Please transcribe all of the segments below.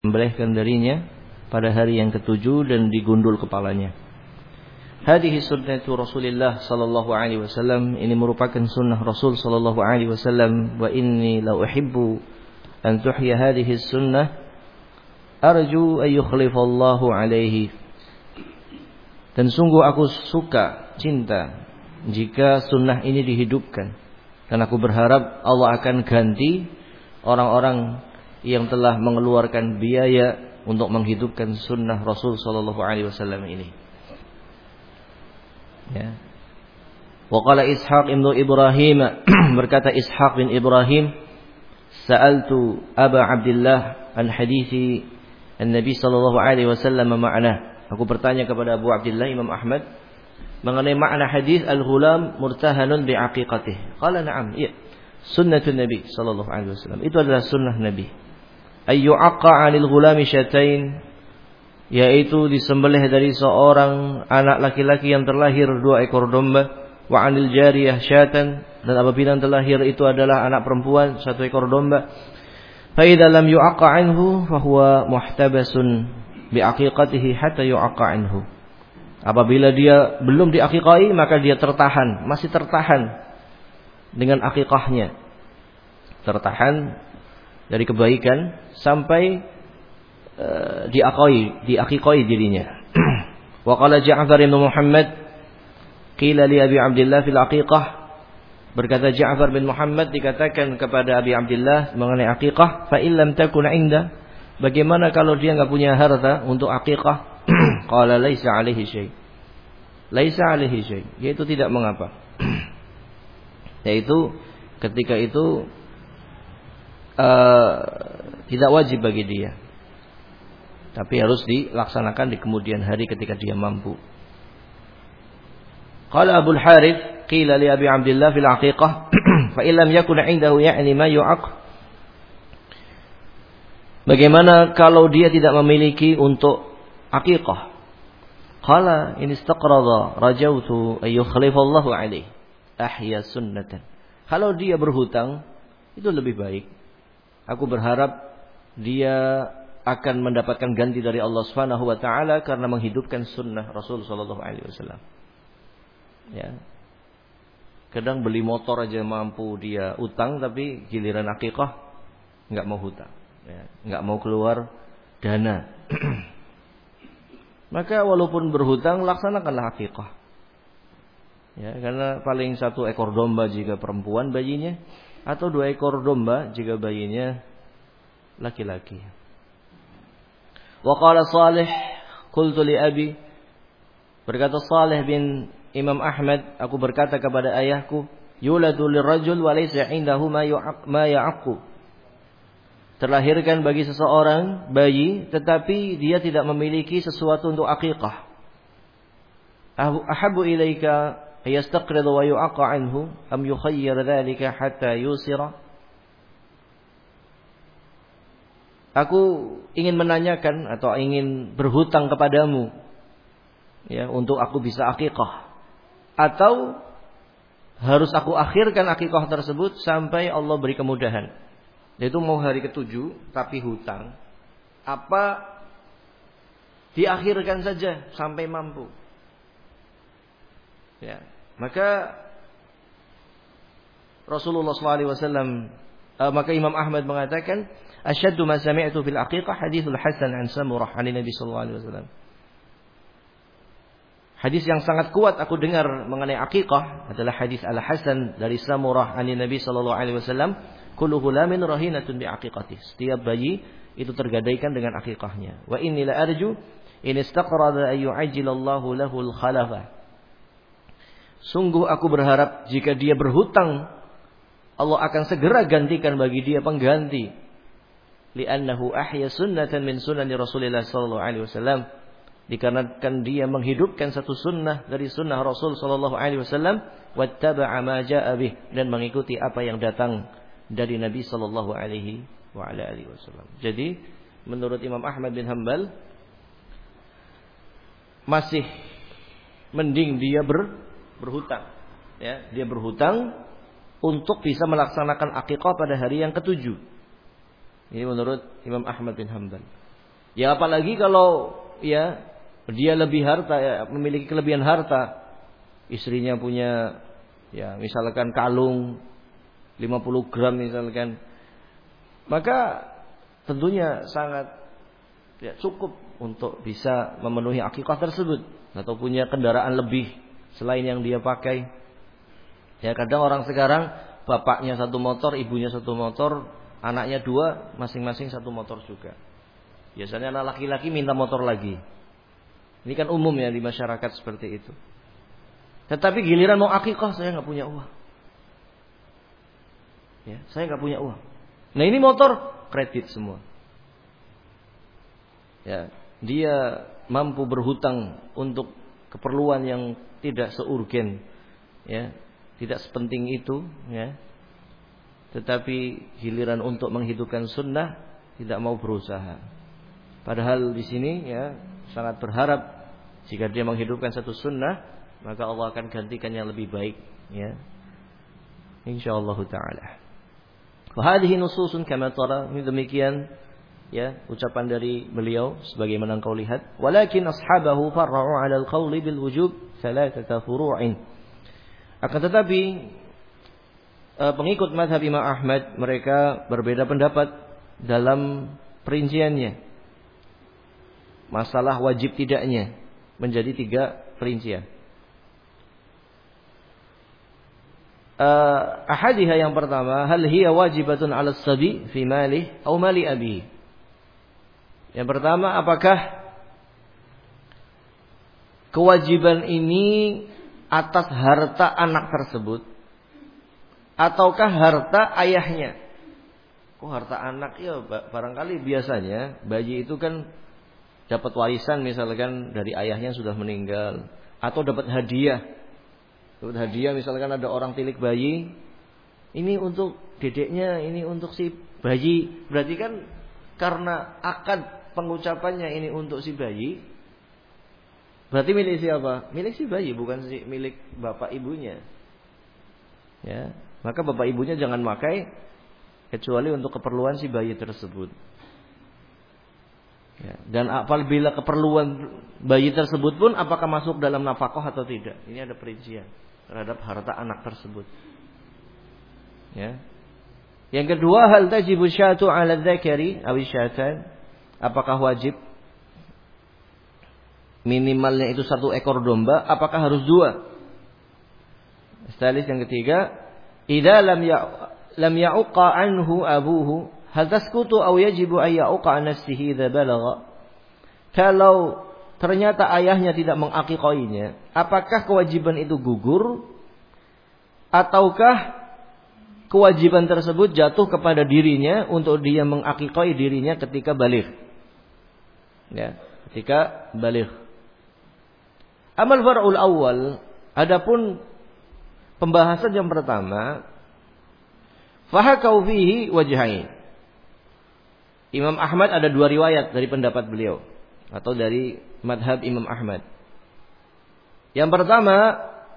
disembelihkan darinya pada hari yang ketujuh dan digundul kepalanya. Hadhihi sunnatu Rasulillah sallallahu alaihi wasallam, ini merupakan sunnah Rasul sallallahu alaihi wasallam. Wa inni la uhibbu an tuhya hadhihi sunnah arju an yukhlifallahu alaihi. Dan sungguh aku suka, cinta jika sunnah ini dihidupkan, dan aku berharap Allah akan ganti orang-orang yang telah mengeluarkan biaya untuk menghidupkan sunnah Rasul sallallahu alaihi wasallam ini. Ya. Wa qala Ishaq ibn Ibrahim, berkata Ishaq bin Ibrahim, sa'altu Aba Abdullah an hadithi an-Nabi sallallahu alaihi wasallam ma'na. Aku bertanya kepada Abu Abdullah Imam Ahmad mengenai makna hadis al-ghulam murtahanun bi aqiqatih. Qala na'am, iya. Sunnatun Nabi sallallahu alaihi wasallam. Itu adalah sunnah Nabi. Ayyu aqqa 'anil ghulami syatain, yaitu disembelih dari seorang anak laki-laki yang terlahir 2 ekor domba, wa 'anil jariyah syatan, dan apabila terlahir itu adalah anak perempuan 1 ekor domba. Fa idza lam yu'aqqa 'anhu fa huwa muhtabasun bi aqiqatihi hatta yu'aqqa 'anhu. Apabila dia belum diaqiqai, maka dia tertahan, masih tertahan dengan aqiqahnya, tertahan dari kebaikan sampai diaqiqai dirinya. Wa qala Ja'far bin Muhammad qila li Abi Abdullah fil aqiqah, berkata Ja'far bin Muhammad dikatakan kepada Abi Abdullah mengenai aqiqah, fa illam takun 'inda, bagaimana kalau dia enggak punya harta untuk aqiqah? Qala laisa 'alaihi syai'. Laisa 'alaihi syai', yaitu tidak mengapa. Yaitu ketika itu tidak wajib bagi dia, tapi harus dilaksanakan di kemudian hari ketika dia mampu. Qala Abu al-Harith qila li Abi Abdullah fil aqiqah fa illam yakun 'indahu ya'ni ma yu'aq. Bagaimana kalau dia tidak memiliki untuk aqiqah? Qala in istaqrada rajautu ay yukhlifallahu alaihi ahya sunnatan. Kalau dia berhutang, itu lebih baik. Aku berharap dia akan mendapatkan ganti dari Allah Subhanahu wa taala karena menghidupkan sunnah Rasul sallallahu alaihi wasallam. Ya. Kadang beli motor aja mampu dia utang, tapi giliran akikah enggak mau hutang, ya, enggak mau keluar dana. Maka walaupun berhutang, laksanakanlah akikah. Ya, karena paling 1 ekor domba jika perempuan bayinya, atau 2 ekor domba jika bayinya laki-laki. Wa qala Salih qultu li abi, berkata Salih bin Imam Ahmad, aku berkata kepada ayahku, yuladu lirrajul wa laysa 'indahu ma ya'aqu. Terlahirkan bagi seseorang bayi tetapi dia tidak memiliki sesuatu untuk aqiqah. Ahabbu ilaika yastaqrid wa yu'aqqa 'anhu am yukhayyir dhalika hatta yusira. Aku ingin menanyakan atau ingin berhutang kepadamu, ya, untuk aku bisa akikah, atau harus aku akhirkan akikah tersebut sampai Allah beri kemudahan. Yaitu mau hari ke-7 tapi hutang, apa diakhirkan saja sampai mampu. Ya, maka Rasulullah SAW, maka Imam Ahmad mengatakan, asyaddu ma sami'tu fil aqiqah hadithul Hasan an Samurah an Nabi sallallahu alaihi wasallam. Hadis yang sangat kuat aku dengar mengenai aqiqah adalah hadis Al-Hasan dari Samurah an Nabi sallallahu alaihi wasallam, kullu ghulamin rahinatun bi aqiqati. Setiap bayi itu tergadaikan dengan aqiqahnya. Wa inni la arju in istaqrada ay yu'ajjilallahu lahu al-khalafa. Sungguh aku berharap jika dia berhutang, Allah akan segera gantikan bagi dia pengganti. Li'annahu ahya sunnatan min sunani Rasulillah sallallahu alaihi wasallam, dikarenakan dia menghidupkan satu sunnah dari sunnah Rasul sallallahu alaihi wasallam, wattaba'a ma jaa'a bih, dan mengikuti apa yang datang dari Nabi sallallahu alaihi wa ala alihi wasallam. Jadi menurut Imam Ahmad bin Hanbal masih mending dia berhutang, ya, dia berhutang untuk bisa melaksanakan akikah pada hari yang ke-7. Ini menurut Imam Ahmad bin Hanbal. Ya apalagi kalau ya dia lebih harta, ya, memiliki kelebihan harta. Istrinya punya ya misalkan kalung 50 gram misalkan. Maka tentunya sangat ya, cukup untuk bisa memenuhi akikah tersebut. Atau punya kendaraan lebih selain yang dia pakai. Ya kadang orang sekarang bapaknya satu motor, ibunya satu motor, anaknya dua, masing-masing satu motor juga. Biasanya anak laki-laki minta motor lagi. Ini kan umum ya di masyarakat seperti itu. Tetapi giliran mau akikah saya nggak punya uang. Ya, saya nggak punya uang. Nah ini motor kredit semua. Ya, dia mampu berhutang untuk keperluan yang tidak seurgen, ya, tidak sepenting itu, ya. Tetapi giliran untuk menghidupkan sunnah tidak mau berusaha. Padahal di sini ya sangat berharap jika dia menghidupkan satu sunnah maka Allah akan gantikan yang lebih baik, ya. Insyaallah taala. Wa hadhihi nususun kama tara, demikian ya ucapan dari beliau sebagaimana engkau lihat. Walakin ashabahu farra'u 'ala al-qawli bil wujub thalathata furu'in. Akan tetapi pengikut mazhab Imam Ahmad mereka berbeda pendapat dalam perinciannya. Masalah wajib tidaknya menjadi 3 perincian. Ahadihah yang pertama, hal hiya wajibatun 'ala as-sabi fi malih aw mali abihi. Yang pertama, apakah kewajiban ini atas harta anak tersebut ataukah harta ayahnya? Harta anak ya barangkali biasanya bayi itu kan dapat warisan misalkan dari ayahnya sudah meninggal atau dapat hadiah. Dapat hadiah misalkan ada orang tilik bayi, ini untuk dedeknya, ini untuk si bayi. Berarti kan karena akad pengucapannya ini untuk si bayi, berarti milik siapa? Milik si bayi, bukan milik bapak ibunya. Ya, maka bapak ibunya jangan pakai kecuali untuk keperluan si bayi tersebut. Ya, dan apabila keperluan bayi tersebut pun apakah masuk dalam nafkah atau tidak? Ini ada perincian terhadap harta anak tersebut. Ya. Yang kedua, hal tajibu syatu 'ala dzakari aw syatan? Apakah wajib minimalnya itu 1 ekor domba? Apakah harus 2? Stalis yang ketiga, idza lam ya'uqa anhu abuhu hal tasqutu aw yajibu ay ya'uqa an nafsihi idza balagha? Kalau ternyata ayahnya tidak mengakikainya, apakah kewajiban itu gugur ataukah kewajiban tersebut jatuh kepada dirinya untuk dia mengakikai dirinya ketika baligh? Ya, ketika baligh. Amal far'ul awal, adapun pembahasan yang pertama, fahakau fihi wajhain. Imam Ahmad ada 2 riwayat dari pendapat beliau atau dari madhab Imam Ahmad. Yang pertama,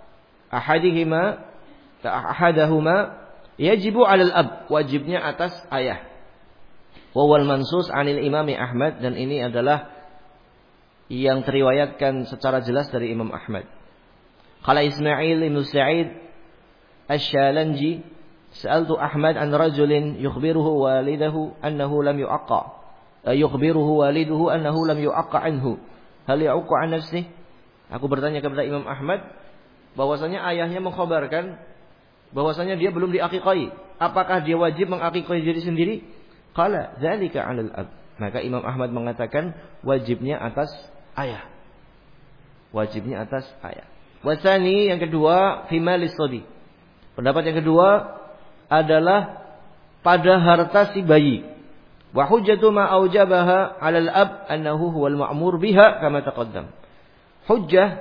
ahadahuma yajibu 'alal ab, wajibnya atas ayah. Wa wal mansus 'anil Imam Ahmad, dan ini adalah yang teriwayatkan secara jelas dari Imam Ahmad. Qala Ismail bin Sa'id Asy-Syalanji, sa'altu Ahmad an rajulin yukhbiruhu walidahu annahu lam yu'aqqa. Yukhbiruhu waliduhu annahu lam yu'aqqa anhu. Hal ya'uqqa an nafsihi? Aku bertanya kepada Imam Ahmad bahwasanya ayahnya mengkhabarkan bahwasanya dia belum diakikai. Apakah dia wajib mengakikai diri sendiri? Qala dzalika 'alal ab. Maka Imam Ahmad mengatakan wajibnya atas ayah. Wajibnya atas ayah. Wasani yang kedua fi malis sabi. Pendapat yang kedua adalah pada harta si bayi. Wa hujjatu ma aujabaha 'alal ab annahu huwal ma'mur biha kama taqaddam. Hujjah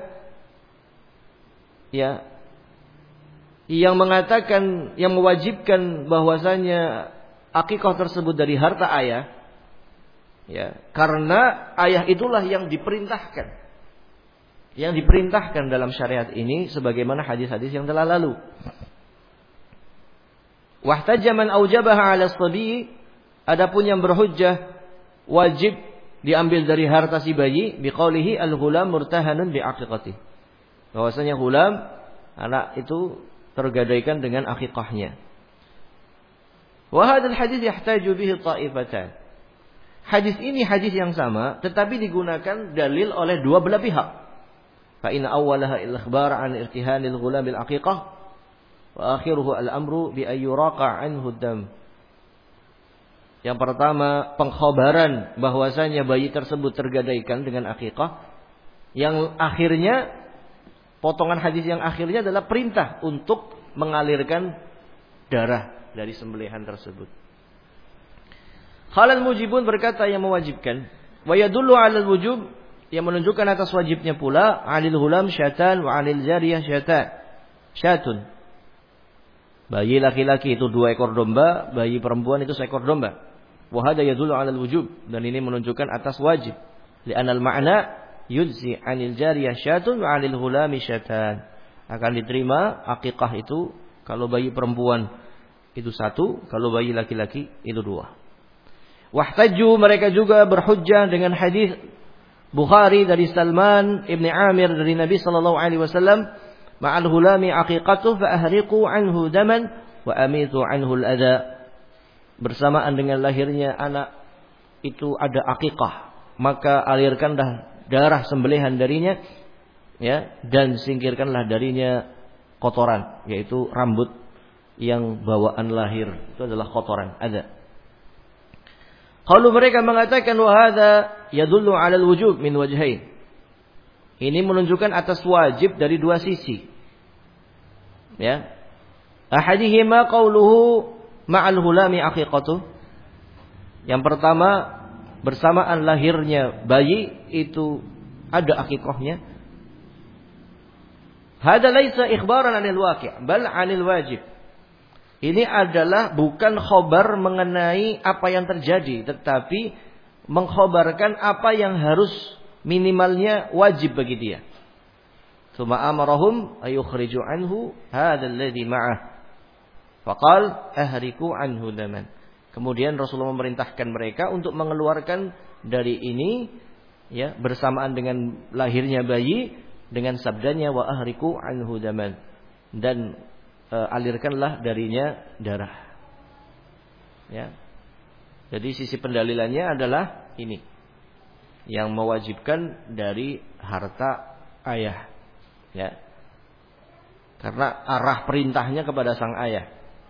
ya yang mengatakan, yang mewajibkan bahwasanya akikah tersebut dari harta ayah, ya, karena ayah itulah yang diperintahkan dalam syariat ini sebagaimana hadis-hadis yang telah lalu. Wahtajja man aujabaha 'ala as-sabi, adapun yang berhujjah wajib diambil dari harta si bayi biqaulihi al-ghulam murtahanun bi'aqiqati. Bahwasanya ghulam anak itu tergadaikan dengan akikahnya. Wa hadzal hadits yahtaju bihi ta'ifatan. Hadis ini hadis yang sama tetapi digunakan dalil oleh dua belah pihak. Fa inna awwalaha al-ikhbar an irtihanil ghulam bil aqiqah wa akhiruhu al-amru bi ayyuraqa anhu dam. Yang pertama, pengkhabaran bahwasanya bayi tersebut tergadaikan dengan akikah. Yang akhirnya, potongan hadis yang akhirnya adalah perintah untuk mengalirkan darah dari sembelihan tersebut. Khalal mujibun berkata yang mewajibkan. Wa yadullu 'alal wujub, yang menunjukkan atas wajibnya pula 'alil hulam syatan wa 'alil jariyah syatun. Bayi laki-laki itu 2 ekor domba, bayi perempuan itu 1 ekor domba. Wa hadza yadullu 'alal wujub, dan ini menunjukkan atas wajib. Li'anal ma'na yujzi 'anil jariyah syatun wa 'anil hulami syatan. Akan diterima akikah itu kalau bayi perempuan itu 1, kalau bayi laki-laki itu 2. Wahtajju, mereka juga berhujjah dengan hadis Bukhari dari Salman ibn Amir dari Nabi sallallahu alaihi wasallam, ma'al hulami aqiqatuh fa ahriqu anhu daman wa amitu anhu al-adha. Bersamaan dengan lahirnya anak itu ada akikah, maka alirkanlah darah sembelihan darinya, ya, dan singkirkanlah darinya kotoran, yaitu rambut yang bawaan lahir itu adalah kotoran, ada. Kalau mereka mengatakan wa hadza yadullu 'ala al-wujub min wajhain. Ini menunjukkan atas wajib dari 2 sisi. Ya. Ahadihima qauluhu ma'al hulami aqiqatuh. Yang pertama, bersamaan lahirnya bayi itu ada akikahnya. Hada laisa ikhbaran 'anil waqi', bal 'anil wajib. Ini adalah bukan khobar mengenai apa yang terjadi, tetapi mengkhobarkan apa yang harus minimalnya wajib bagi dia. Tsumma amarahum ayukhriju anhu hadzal ladzi ma'ah. Faqal ahriku anhu daman. Kemudian Rasulullah memerintahkan mereka untuk mengeluarkan dari ini, ya, bersamaan dengan lahirnya bayi, dengan sabdanya wa ahriku anhu daman, dan alirkanlah darinya darah. Ya. Jadi sisi pendalilannya adalah ini, yang mewajibkan dari harta ayah, ya, karena arah perintahnya kepada sang ayah.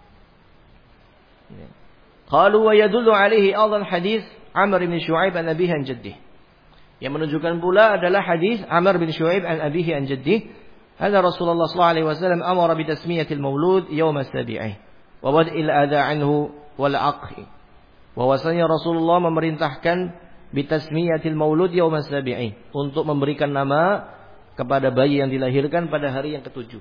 Qalu wa yadullu alaihi aidan hadis Amr bin Syu'aib an abihi an jaddih. Yang menunjukkan pula adalah hadis Amr bin Syu'aib an abihi an jaddih. Hadza Rasulullah sallallahu alaihi wasallam amara bi tasmiyatil maulud yaum as-sabi'i wa wad'il adha anhu wal aqhi. Bahwasanya Rasulullah memerintahkan bi tasmiyatil maulud yaum as-sabi'i, untuk memberikan nama kepada bayi yang dilahirkan pada hari yang ke-7.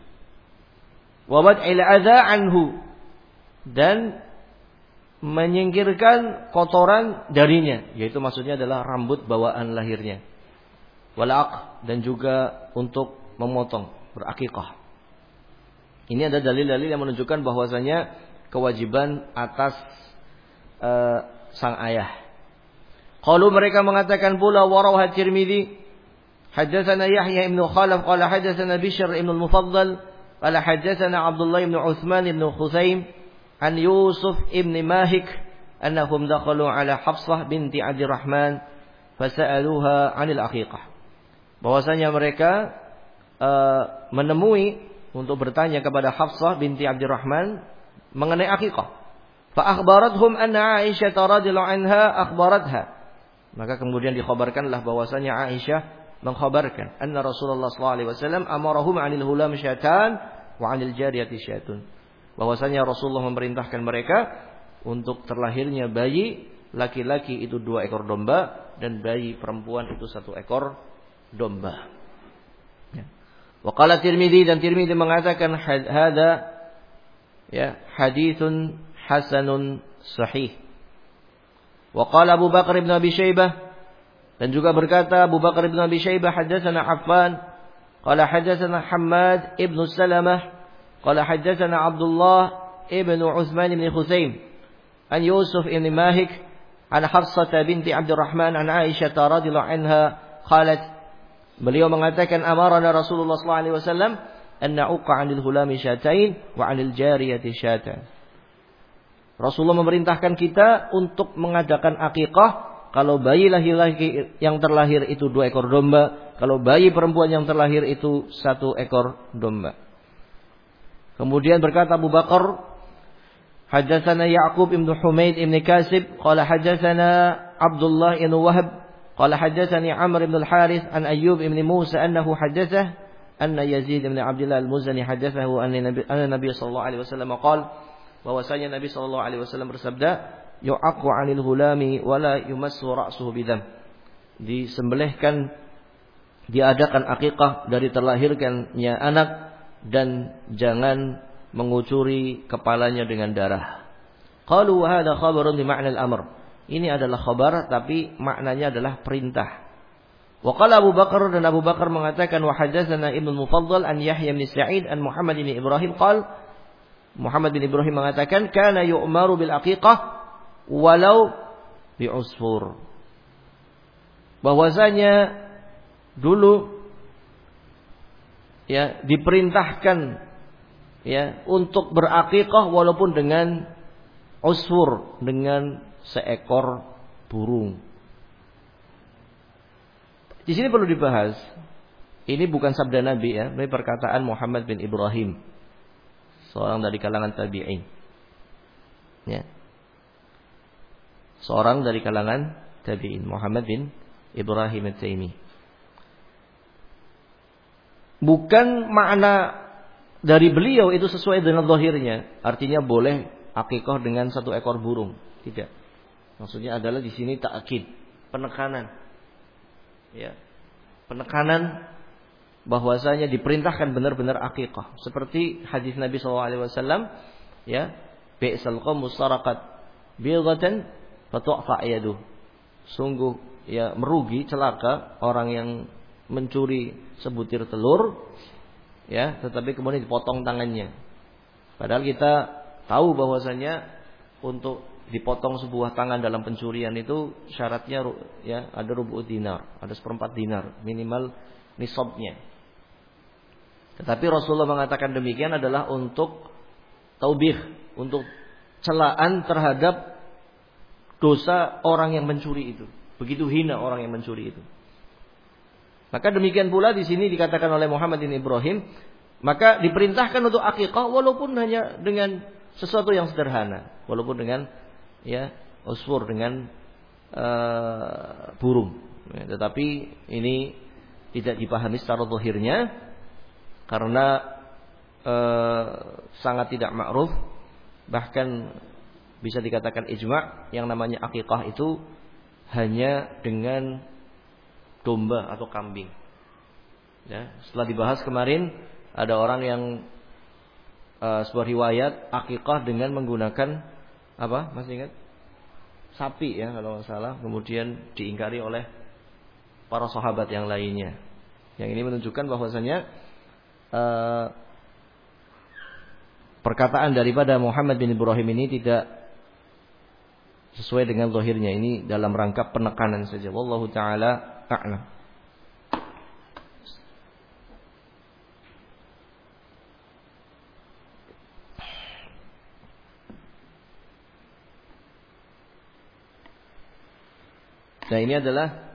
Wa wad'il adha anhu, dan menyingkirkan kotoran darinya, yaitu maksudnya adalah rambut bawaan lahirnya. Walaq, dan juga untuk memotong, berakikah. Ini ada dalil-dalil yang menunjukkan bahwasanya kewajiban atas sang ayah. Qalu, mereka mengatakan pula warawa Tirmidzi haddatsana Yahya ibn Khalaf qala haddatsana Bishr ibn al-Mufaddal qala haddatsana Abdullah ibn Utsman ibn Khuzaim an Yusuf ibn Mahik annahum dakhalu ala Hafsah binti Abdurrahman fasa'aluha 'anil aqiqah. Bahwasanya mereka menemui untuk bertanya kepada Hafsah binti Abdurrahman mengenai aqiqah. Fa akhbarathum anna Aisyah radhiyallahu anha akhbaratha. Maka kemudian dikhabarkanlah bahwasanya Aisyah mengkhabarkan anna Rasulullah sallallahu alaihi wasallam amarahum 'anil hulam syatan wa 'anil jariyati syatun. Bahwasanya Rasulullah memerintahkan mereka untuk terlahirnya bayi laki-laki itu 2 ekor domba, dan bayi perempuan itu 1 ekor domba. Ya. Wa qala Tirmidzi, dan Tirmidzi mengatakan hadza, ya, haditsun hasanun sahih. Wa qala Abu Bakar bin Abi Syaibah, dan juga berkata Abu Bakar bin Abi Syaibah haddatsana Affan qala haddatsana Hammad ibn Salamah qala haddatsana Abdullah ibn Utsman ibn Khuzaim an Yusuf ibn Mahik an Hafsah binti Abdurrahman an Aisyah radhiyallahu anha qalat, beliau mengatakan amarana Rasulullah sallallahu alaihi wasallam an na'uqa 'anil hulami syatain wa 'anil jariyati syatan. Rasulullah memerintahkan kita untuk mengadakan akikah. Kalau bayi laki-laki yang terlahir itu 2 ekor domba, kalau bayi perempuan yang terlahir itu 1 ekor domba. Kemudian berkata Abu Bakar, haddatsana Ya'qub ibn Humaid ibn Kasib, qala haddatsana Abdullah ibn Wahb, qala haddatsani Amr ibn al-Harith an Ayyub ibn Musa annahu haddatsah anna Yazid ibn Abdullah al-Muzani haddatsahu anna Nabi sallallahu alaihi wasallam qala, bahwasanya Nabi sallallahu alaihi wasallam bersabda, yu'aqu 'anil hulami wala yumassu ra'suhu bidam. Disembelihkan, diadakan akikah dari terlahirkannya anak dan jangan mengucuri kepalanya dengan darah. Qalu wa hadha khabarun bi ma'na al-amr. Ini adalah khabar tapi maknanya adalah perintah. Wa qala Abu Bakar, dan Abu Bakar mengatakan wa haddatsana Ibnu Mufaddal an Yahya bin Sa'id an Muhammad bin Ibrahim qala, Muhammad bin Ibrahim mengatakan kana yu'maru bil aqiqah walau bi'usfur. Bahwasanya dulu ya diperintahkan ya untuk berakikah walaupun dengan usfur, dengan seekor burung. Di sini perlu dibahas. Ini bukan sabda Nabi ya, ini perkataan Muhammad bin Ibrahim, seorang dari kalangan tabi'in. Ya. Seorang dari kalangan tabi'in, Muhammad bin Ibrahim at-Taimi. Bukan makna dari beliau itu sesuai dengan zahirnya, artinya boleh akikah dengan 1 ekor burung. Tidak. Maksudnya adalah di sini ta'kid, penekanan. Ya. Penekanan bahwasanya diperintahkan benar-benar akikah. Seperti hadis Nabi sallallahu alaihi wasallam, ya, bi'sal qamus saraqat bighatan fatu'fa yaduh. Sungguh ya merugi, celaka orang yang mencuri sebutir telur ya, tetapi kemudian dipotong tangannya. Padahal kita tahu bahwasanya untuk dipotong sebuah tangan dalam pencurian itu syaratnya ya ada rubu' dinar, ada 1/4 dinar minimal nisabnya. Tetapi Rasulullah mengatakan demikian adalah untuk taubih, untuk celaan terhadap dosa orang yang mencuri itu. Begitu hina orang yang mencuri itu. Maka demikian pula di sini dikatakan oleh Muhammad bin Ibrahim, maka diperintahkan untuk akikah walaupun hanya dengan sesuatu yang sederhana, walaupun dengan ya usfur, dengan burung. Ya, tetapi ini tidak dipahami secara zahirnya karena sangat tidak ma'ruf, bahkan bisa dikatakan ijma' yang namanya akikah itu hanya dengan domba atau kambing. Ya, setelah dibahas kemarin ada orang yang sebuah riwayat akikah dengan menggunakan apa? Masih ingat? Sapi ya kalau nggak salah. Kemudian diingkari oleh para sahabat yang lainnya. Yang ini menunjukkan bahwasanya perkataan daripada Muhammad bin Ibrahim ini tidak sesuai dengan zahirnya. Ini dalam rangka penekanan saja. Wallahu taala a'lam. Nah, ini adalah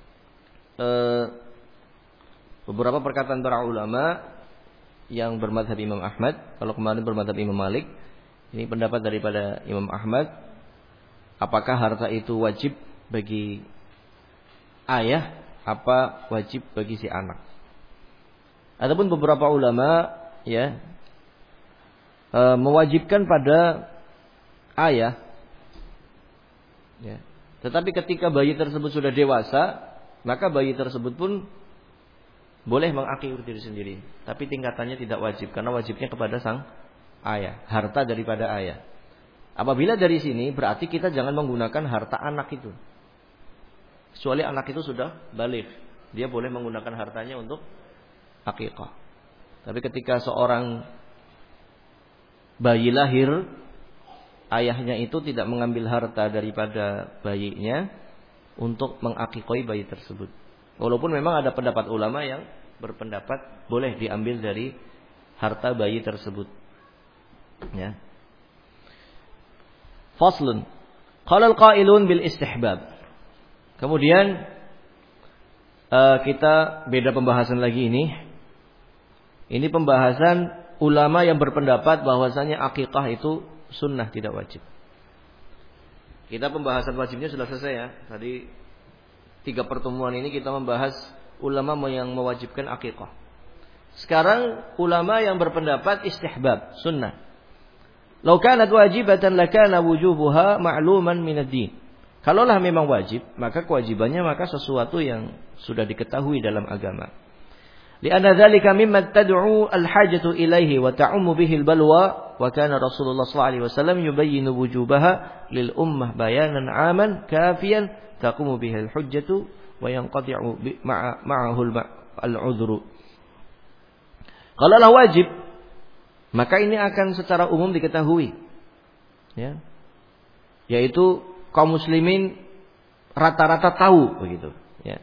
beberapa perkataan para ulama yang bermadhab Imam Ahmad. Kalau kemarin bermadhab Imam Malik, ini pendapat daripada Imam Ahmad. Apakah harta itu wajib bagi ayah, apa wajib bagi si anak? Adapun beberapa ulama ya mewajibkan pada ayah, ya. Tetapi ketika bayi tersebut sudah dewasa, maka bayi tersebut pun boleh mengakikah diri sendiri. Tapi tingkatannya tidak wajib, karena wajibnya kepada sang ayah, harta daripada ayah. Apabila dari sini berarti kita jangan menggunakan harta anak itu. Kecuali anak itu sudah baligh, dia boleh menggunakan hartanya untuk akikah. Tapi ketika seorang bayi lahir, ayahnya itu tidak mengambil harta daripada bayinya untuk mengakikoi bayi tersebut. Walaupun memang ada pendapat ulama yang berpendapat boleh diambil dari harta bayi tersebut. Ya. Faslun. Qala al-qailun bil istihbab. Kemudian kita beda pembahasan lagi ini. Ini pembahasan ulama yang berpendapat bahwasanya akikah itu sunnah, tidak wajib. Kita pembahasan wajibnya sudah selesai ya. Tadi 3 pertemuan ini kita membahas ulama yang mewajibkan akikah. Sekarang ulama yang berpendapat istihbab, sunnah. Lau kanat wajibatan lakana wujubuha ma'luman minad din. Kalaulah memang wajib, maka kewajibannya maka sesuatu yang sudah diketahui dalam agama. Lianna dzalika mimma tad'u al-hajatu ilaihi wa ta'ummu bihi al-balwa wa kana Rasulullah sallallahu alaihi wasallam yubayyinu wujubaha lil ummah bayanan 'aman kafiyan taqumu bihi al-hujjatu wa yanqati'u ma'ahu al-'udhru. Kalaulah wajib, maka ini akan secara umum diketahui. Ya. Yaitu kaum muslimin rata-rata tahu begitu, ya.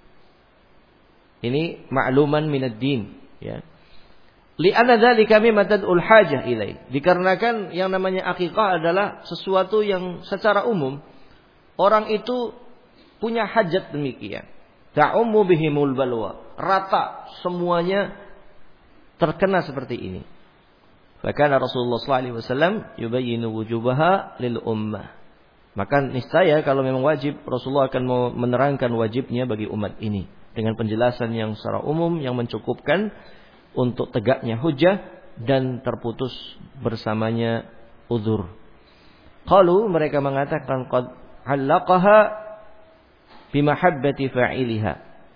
Ini ma'luman minad din, ya. Li'anna dzalika mimma tad'ul hajah ilai. Dikarenakan yang namanya akikah adalah sesuatu yang secara umum orang itu punya hajat demikian. Ta'ummu bihimul balwa. Rata semuanya terkena seperti ini. Bahkan Rasulullah sallallahu alaihi wasallam yubayyinu wujubaha lil ummah. Maka niscaya kalau memang wajib, Rasulullah akan menerangkan wajibnya bagi umat ini dengan penjelasan yang secara umum yang mencukupkan untuk tegaknya hujjah dan terputus bersamanya uzur. Qalu, mereka mengatakan qad 'allaqaha bi mahabbati fa'iliha.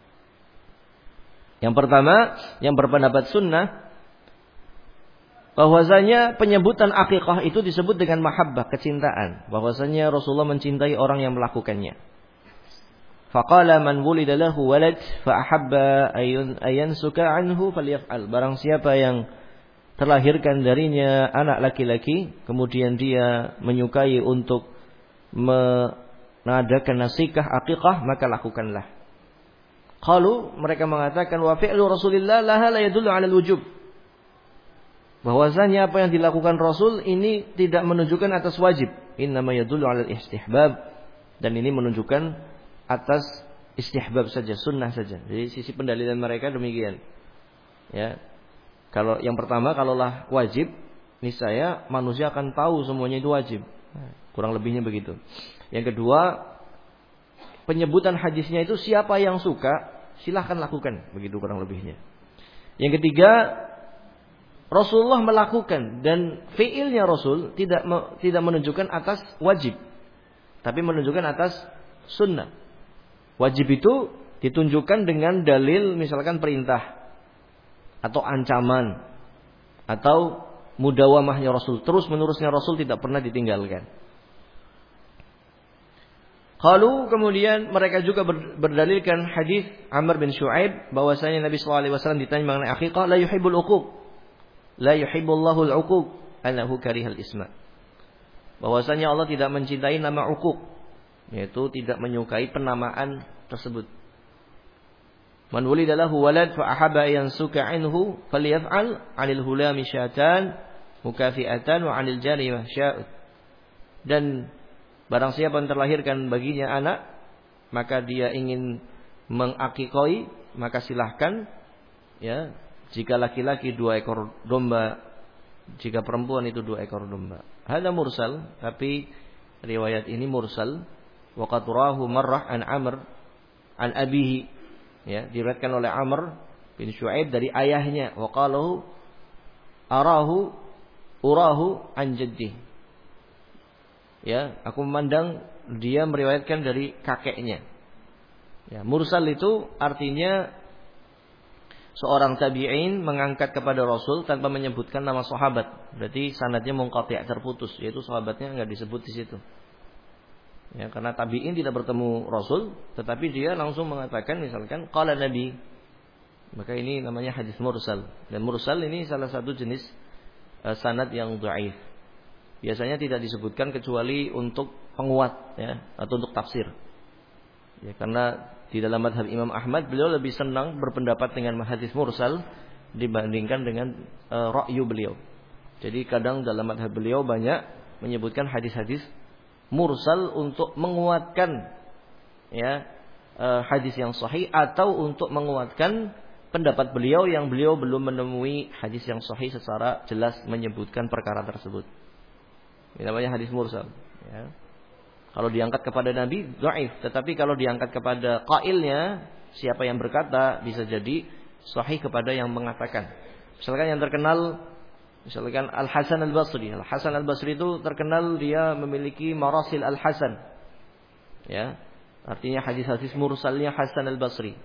Yang pertama, yang berpendapat sunnah, bahwasanya penyebutan akikah itu disebut dengan mahabbah, kecintaan. Bahwasanya Rasulullah mencintai orang yang melakukannya. Faqala man wulida lahu walad fa ahabba ayansuka anhu falyaf'al. Barang siapa yang terlahirkan darinya anak laki-laki, kemudian dia menyukai untuk mengadakan nasikah akikah, maka lakukanlah. Qalu, mereka mengatakan wa fi'lu Rasulillah laha la yadullu 'ala al-wujub. Bahwasanya apa yang dilakukan Rasul ini tidak menunjukkan atas wajib. Innama yadullu 'ala al-istihbab, dan ini menunjukkan atas istihbab saja, sunnah saja. Jadi sisi pendalilan mereka demikian. Ya. Kalau yang pertama, kalaulah wajib, niscaya manusia akan tahu semuanya itu wajib. Kurang lebihnya begitu. Yang kedua, penyebutan hadisnya itu siapa yang suka, silahkan lakukan, begitu kurang lebihnya. Yang ketiga, Rasulullah melakukan, dan fiilnya Rasul tidak menunjukkan atas wajib, tapi menunjukkan atas sunnah. Wajib itu ditunjukkan dengan dalil, misalkan perintah atau ancaman atau mudawamahnya Rasul, terus menerusnya Rasul tidak pernah ditinggalkan. Qalu, kemudian mereka juga berdalilkan hadis Amr bin Syu'aib bahwasanya Nabi sallallahu alaihi wasallam ditanya mengenai akikah, la yuhibbul uquq, la yuhibbullahu al-uquq, annahu karihal isma. Bahwasanya Allah tidak mencintai nama uquq, yaitu tidak menyukai penamaan tersebut. Man wulida lahu walad fa ahabba yansuka anhu falyaf'al 'anil hulami syatan mukafi'atan wa 'anil jariyah sya'ut. Dan barang siapa yang terlahirkan baginya anak, maka dia ingin mengakikoi, maka silahkan, ya. Jika laki-laki 2 ekor domba, jika perempuan itu 2 ekor domba. Hada mursal, tapi riwayat ini mursal. Wa qad rawahu marrah an Amr an abihi, ya, diriwayatkan oleh Amr bin Syu'aib dari ayahnya. Wa qalahu urahu an jaddi. Ya, aku memandang dia meriwayatkan dari kakeknya. Ya, mursal itu artinya seorang tabi'in mengangkat kepada Rasul tanpa menyebutkan nama sahabat. Berarti sanadnya munqati', terputus, yaitu sahabatnya enggak disebut di situ. Ya, karena tabi'in tidak bertemu Rasul, tetapi dia langsung mengatakan misalkan qala Nabi. Maka ini namanya hadis mursal. Dan mursal ini salah satu jenis sanad yang dhaif. biasanya tidak disebutkan kecuali untuk penguat ya, atau untuk tafsir. Ya, karena di dalam mazhab Imam Ahmad beliau lebih senang berpendapat dengan hadis mursal dibandingkan dengan ra'yu beliau. Jadi kadang dalam mazhab beliau banyak menyebutkan hadis-hadis mursal untuk menguatkan ya hadis yang sahih atau untuk menguatkan pendapat beliau yang beliau belum menemui hadis yang sahih secara jelas menyebutkan perkara tersebut. Ini namanya hadis mursal. Ya. Kalau diangkat kepada Nabi, dhaif. Tetapi kalau diangkat kepada qailnya, siapa yang berkata, bisa jadi sahih kepada yang mengatakan. Misalkan yang terkenal, misalkan Al-Hasan Al-Basri. Al-Hasan Al-Basri itu terkenal dia memiliki marasil Al-Hasan. Ya, artinya hadis-hadis mursalnya Hasan Al-Basri.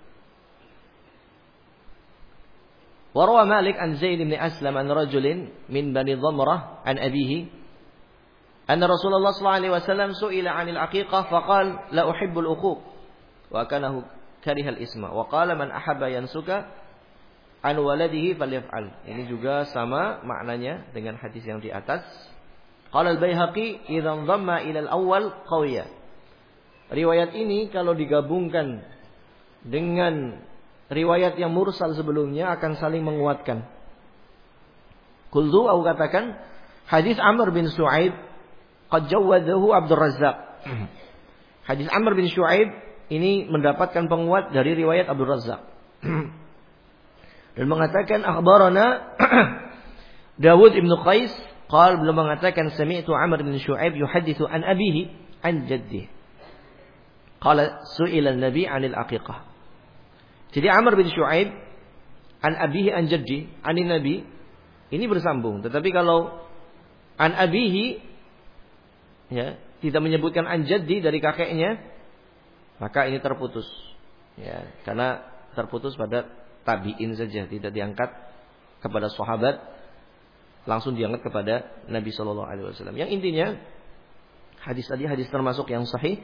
Warwa Malik an Zaid bin Aslam an rajulin min Bani Dhamrah an abihi anna Rasulullah sallallahu alaihi wasallam su'ila 'anil aqiqah faqala la uhibbul uquq wa kanahu karihal isma wa qala man ahabba yansuka an waladihi falyaf'al. Ini juga sama maknanya dengan hadis yang di atas. Qala al-Baihaqi idza dhamma ila al-awwal qawiya. Riwayat ini kalau digabungkan dengan riwayat yang mursal sebelumnya akan saling menguatkan. Qultu, aku katakan hadis Amr bin Shu'aib qad jawadahu Abdul Razzaq. Hadis Amr bin Shu'aib ini mendapatkan penguat dari riwayat Abdul Razzaq. Dan mengatakan akhbarana Dawud ibn Qais qala, belum mengatakan sami'tu Amr bin Shu'aib yuhaditsu an abihi an jaddihi. Qala su'ila an-nabi 'anil aqiqah. Jadi Amr bin Shu'aib an abihi an jaddi, anin nabi ini bersambung. Tetapi kalau an abihi ya, tidak menyebutkan an jaddi dari kakeknya, maka ini terputus. Ya, karena terputus pada tabi'in saja, tidak diangkat kepada sahabat, langsung diangkat kepada Nabi sallallahu alaihi wasallam. Yang intinya hadis tadi hadis termasuk yang sahih.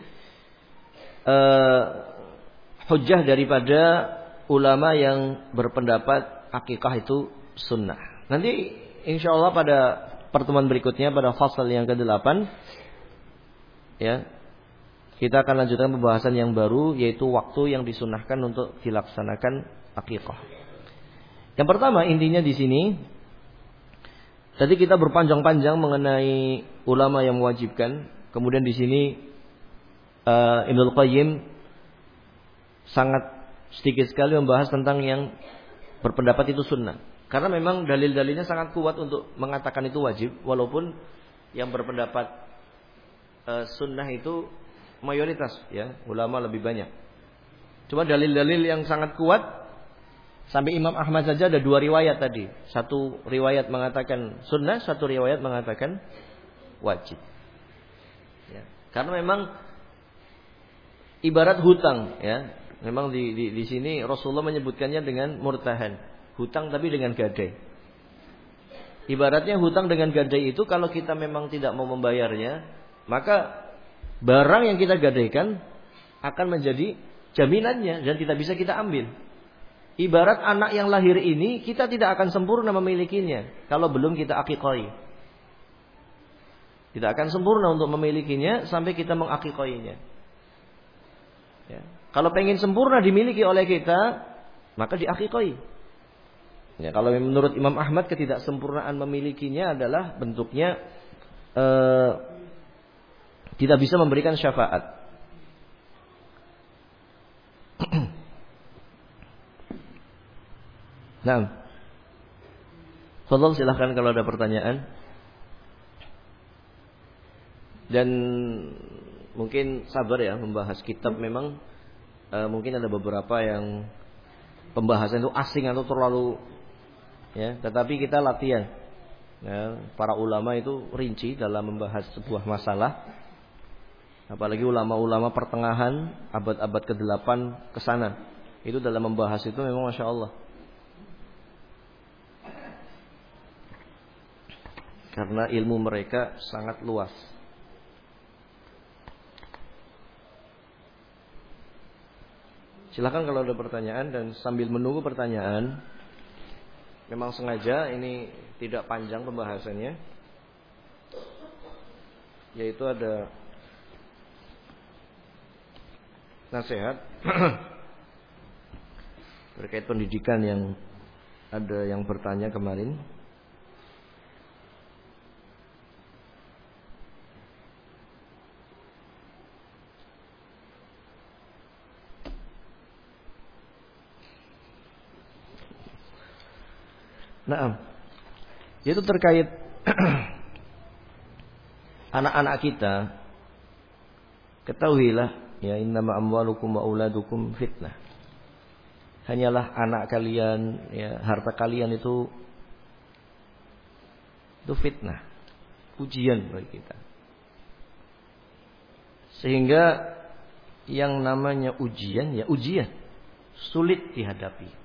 Hujjah daripada ulama yang berpendapat akikah itu sunnah. Nanti insyaallah pada pertemuan berikutnya pada fasal yang ke-8 ya, kita akan lanjutkan pembahasan yang baru, yaitu waktu yang disunnahkan untuk dilaksanakan akikah. Yang pertama intinya di sini, tadi kita berpanjang-panjang mengenai ulama yang mewajibkan. Kemudian di sini Ibnul Qayyim sangat sedikit sekali membahas tentang yang berpendapat itu sunnah. Karena memang dalil-dalilnya sangat kuat untuk mengatakan itu wajib, walaupun yang berpendapat sunnah itu mayoritas ya, ulama lebih banyak. Cuma dalil-dalil yang sangat kuat, sampai Imam Ahmad saja ada 2 riwayat tadi. Satu riwayat mengatakan sunnah, satu riwayat mengatakan wajib. Ya. Karena memang ibarat hutang ya. Memang di sini Rasulullah menyebutkannya dengan murtahan, hutang tapi dengan gadai. Ibaratnya hutang dengan gadai itu kalau kita memang tidak mau membayarnya, maka barang yang kita gadaikan akan menjadi jaminannya dan tidak bisa kita ambil. Ibarat anak yang lahir ini, kita tidak akan sempurna memilikinya kalau belum kita akikoi. Tidak akan sempurna untuk memilikinya sampai kita mengakikoinya. Ya. Kalau pengen sempurna dimiliki oleh kita, maka diakikoi. Ya, kalau menurut Imam Ahmad ketidaksempurnaan memilikinya adalah bentuknya tidak bisa memberikan syafaat. Nah, Fadhal, silahkan kalau ada pertanyaan. Dan mungkin sabar ya membahas kitab, memang mungkin ada beberapa yang pembahasan itu asing atau terlalu ya, tetapi kita latihan ya, para ulama itu rinci dalam membahas sebuah masalah, apalagi ulama-ulama pertengahan abad-abad ke-8 ke sana, itu dalam membahas itu memang Masya Allah, karena ilmu mereka sangat luas. Silakan kalau ada pertanyaan, dan sambil menunggu pertanyaan, memang sengaja ini tidak panjang pembahasannya. yaitu ada nasihat terkait pendidikan yang ada yang bertanya kemarin. Nah, yaitu terkait anak-anak kita. Ketahuilah ya, innama amwalukum wa auladukum fitnah. Hanyalah anak kalian, ya, harta kalian itu fitnah, ujian bagi kita. Sehingga yang namanya ujian, ya ujian, sulit dihadapi.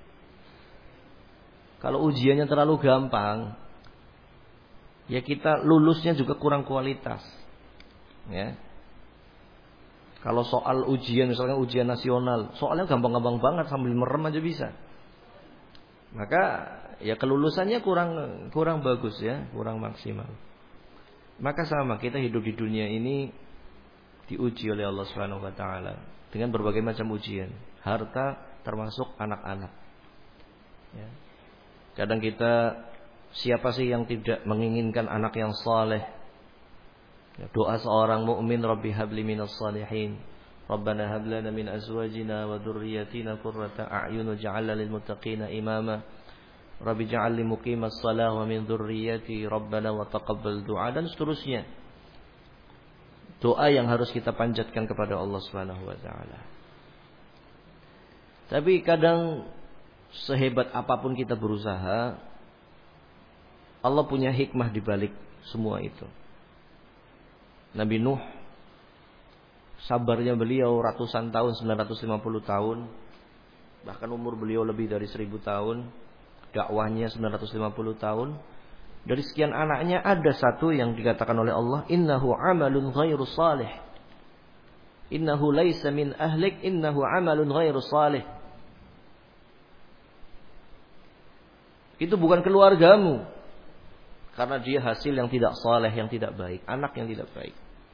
Kalau ujiannya terlalu gampang, ya kita lulusnya juga kurang kualitas. Ya. Kalau soal ujian, misalnya ujian nasional, soalnya gampang-gampang banget, sambil merem aja bisa. Maka ya kelulusannya kurang bagus ya, kurang maksimal. Maka sama, kita hidup di dunia ini diuji oleh Allah Subhanahu wa taala dengan berbagai macam ujian. Harta termasuk anak-anak. Ya. Kadang kita, siapa sih yang tidak menginginkan anak yang saleh? Ya, doa seorang mukmin, Rabbi habli minas salihin, Rabbana hab lana min azwajina wa dzurriyyatina qurrata a'yun waj'alna lil muttaqina imama, Rabbi ja'al li muqimas shalah wa min dzurriyyati Rabbana wa taqabbal du'a, dan seterusnya. Doa yang harus kita panjatkan kepada Allah Subhanahu wa taala. Tapi kadang sehebat apapun kita berusaha, Allah punya hikmah di balik semua itu. Nabi Nuh, sabarnya beliau ratusan tahun, 950 tahun. Bahkan umur beliau lebih dari 1000 tahun. Dakwahnya 950 tahun. Dari sekian anaknya ada satu yang dikatakan oleh Allah, innahu amalun ghairu salih. Innahu laisa min ahlik, innahu amalun ghairu salih. Itu bukan keluargamu, karena dia hasil yang tidak saleh, yang tidak baik, anak yang tidak baik.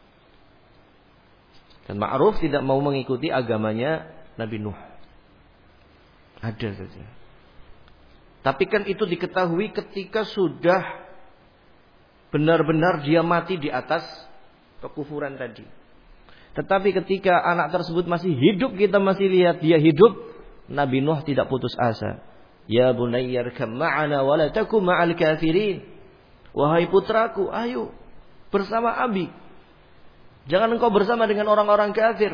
Dan Ma'ruf tidak mau mengikuti agamanya Nabi Nuh. Ada saja. Tapi kan itu diketahui ketika sudah benar-benar dia mati di atas kekufuran tadi. Tetapi ketika anak tersebut masih hidup, kita masih lihat dia hidup, Nabi Nuh tidak putus asa. Ya bunayya irkam ma'ana wa la takum ma'al kafirin. Wahai putraku, ayo bersama Abi. Jangan engkau bersama dengan orang-orang kafir.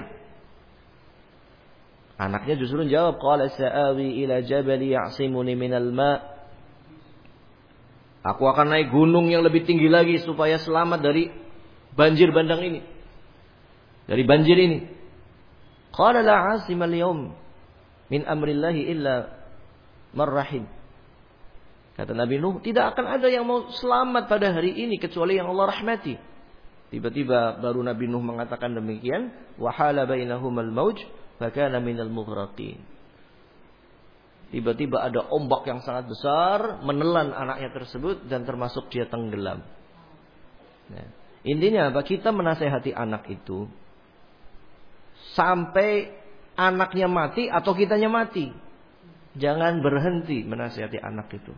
Anaknya justru jawab, qala sa'awi ila jabali ya'simuni minal ma'. Aku akan naik gunung yang lebih tinggi lagi supaya selamat dari banjir bandang ini. Dari banjir ini. Qala la 'asima al-yawm min amrillahi illa marrahim. Kata Nabi Nuh, tidak akan ada yang mau selamat pada hari ini kecuali yang Allah rahmati. Tiba-tiba baru Nabi Nuh mengatakan demikian, wa hala bainahumal mauj fa kana minal mughraqin. Tiba-tiba ada ombak yang sangat besar menelan anaknya tersebut dan termasuk dia tenggelam. Nah, intinya apa? Kita menasehati anak itu sampai anaknya mati atau kitanya mati. Jangan berhenti menasihati anak itu.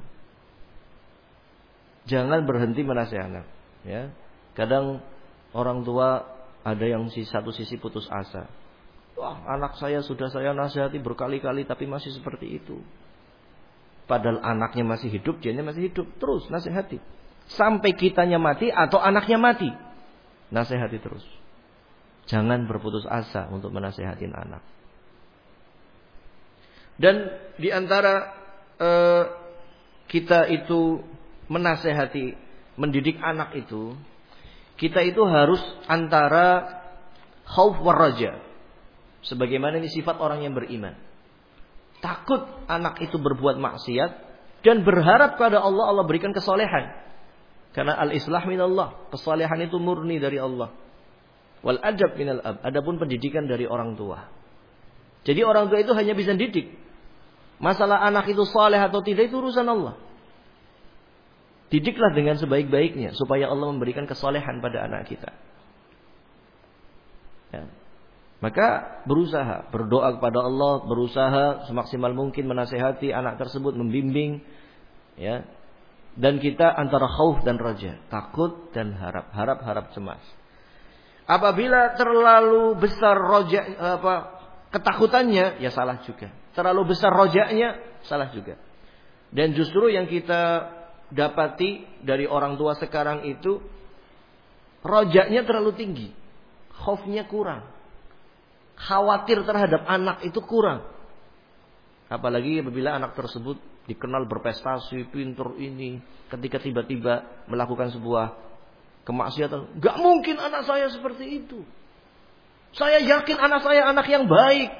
Jangan berhenti menasihati anak. Ya, kadang orang tua ada yang satu sisi putus asa. Wah, anak saya sudah saya nasihati berkali-kali tapi masih seperti itu. Padahal anaknya masih hidup, dianya masih hidup. Terus nasihati sampai kitanya mati atau anaknya mati. Nasihati terus. Jangan berputus asa untuk menasihatin anak. Dan di antara kita itu menasehati, mendidik anak itu, kita itu harus antara khauf war raja. Sebagaimana ini sifat orang yang beriman. Takut anak itu berbuat maksiat dan berharap pada Allah, Allah berikan kesolehan. Karena al-islah minallah, kesolehan itu murni dari Allah. Wal adab minal ab, adapun pendidikan dari orang tua. Jadi orang tua itu hanya bisa didik. Masalah anak itu saleh atau tidak itu urusan Allah. Didiklah dengan sebaik-baiknya supaya Allah memberikan kesolehan pada anak kita. Ya. Maka berusaha, berdoa kepada Allah, berusaha semaksimal mungkin menasihati anak tersebut, membimbing, ya. Dan kita antara khauf dan raja, takut dan harap cemas. Apabila terlalu besar ketakutannya, ya salah juga. Terlalu besar rojanya, salah juga. Dan justru yang kita dapati dari orang tua sekarang itu, rojanya terlalu tinggi, khaufnya kurang. Khawatir terhadap anak itu kurang. Apalagi apabila anak tersebut dikenal berprestasi, pintar ini, ketika tiba-tiba melakukan sebuah kemaksiatan, gak mungkin anak saya seperti itu. Saya yakin anak saya anak yang baik.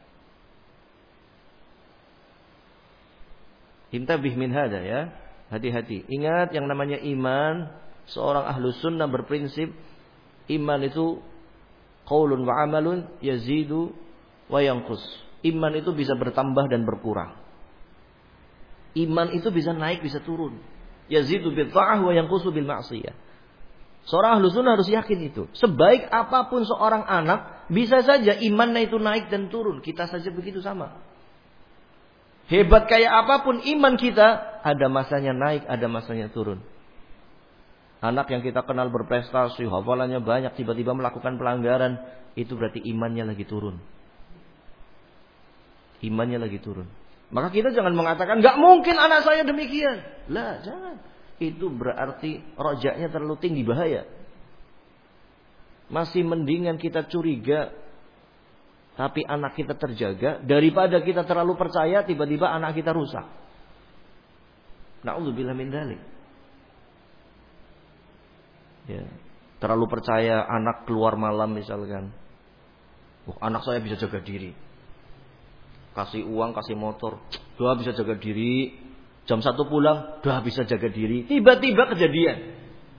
Intabih min hada, ya. Hati-hati. Ingat yang namanya iman. Seorang ahlus sunnah berprinsip iman itu qaulun wa amalun yazidu wa yanqus. Iman itu bisa bertambah dan berkurang. Iman itu bisa naik, bisa turun. Yazidu bil ta'ah wa yanqusu bil ma'siyah. Seorang ahlu sunnah harus yakin itu. Sebaik apapun seorang anak, bisa saja imannya itu naik dan turun. Kita saja begitu sama. Hebat kayak apapun iman kita, ada masanya naik, ada masanya turun. Anak yang kita kenal berprestasi, hafalannya banyak, tiba-tiba melakukan pelanggaran, itu berarti imannya lagi turun. Imannya lagi turun. Maka kita jangan mengatakan, gak mungkin anak saya demikian. Lah, jangan. Itu berarti rojaknya terlalu tinggi, bahaya. Masih mendingan kita curiga, tapi anak kita terjaga, daripada kita terlalu percaya, tiba-tiba anak kita rusak. Na'udzubillah min dzalik. Ya, terlalu percaya anak keluar malam misalkan. Anak saya bisa jaga diri. Kasih uang, kasih motor, doa bisa jaga diri. Jam 1 pulang, doa bisa jaga diri. Tiba-tiba kejadian.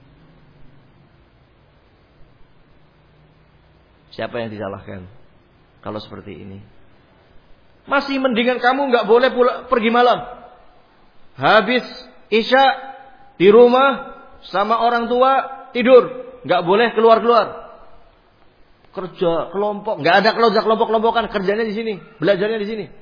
Siapa yang disalahkan kalau seperti ini? Masih mendingan kamu gak boleh pergi malam. Habis isya di rumah sama orang tua, tidur, nggak boleh keluar-keluar. Kerja kelompok, nggak ada kelompok-kelompokan, kerjanya di sini, belajarnya di sini.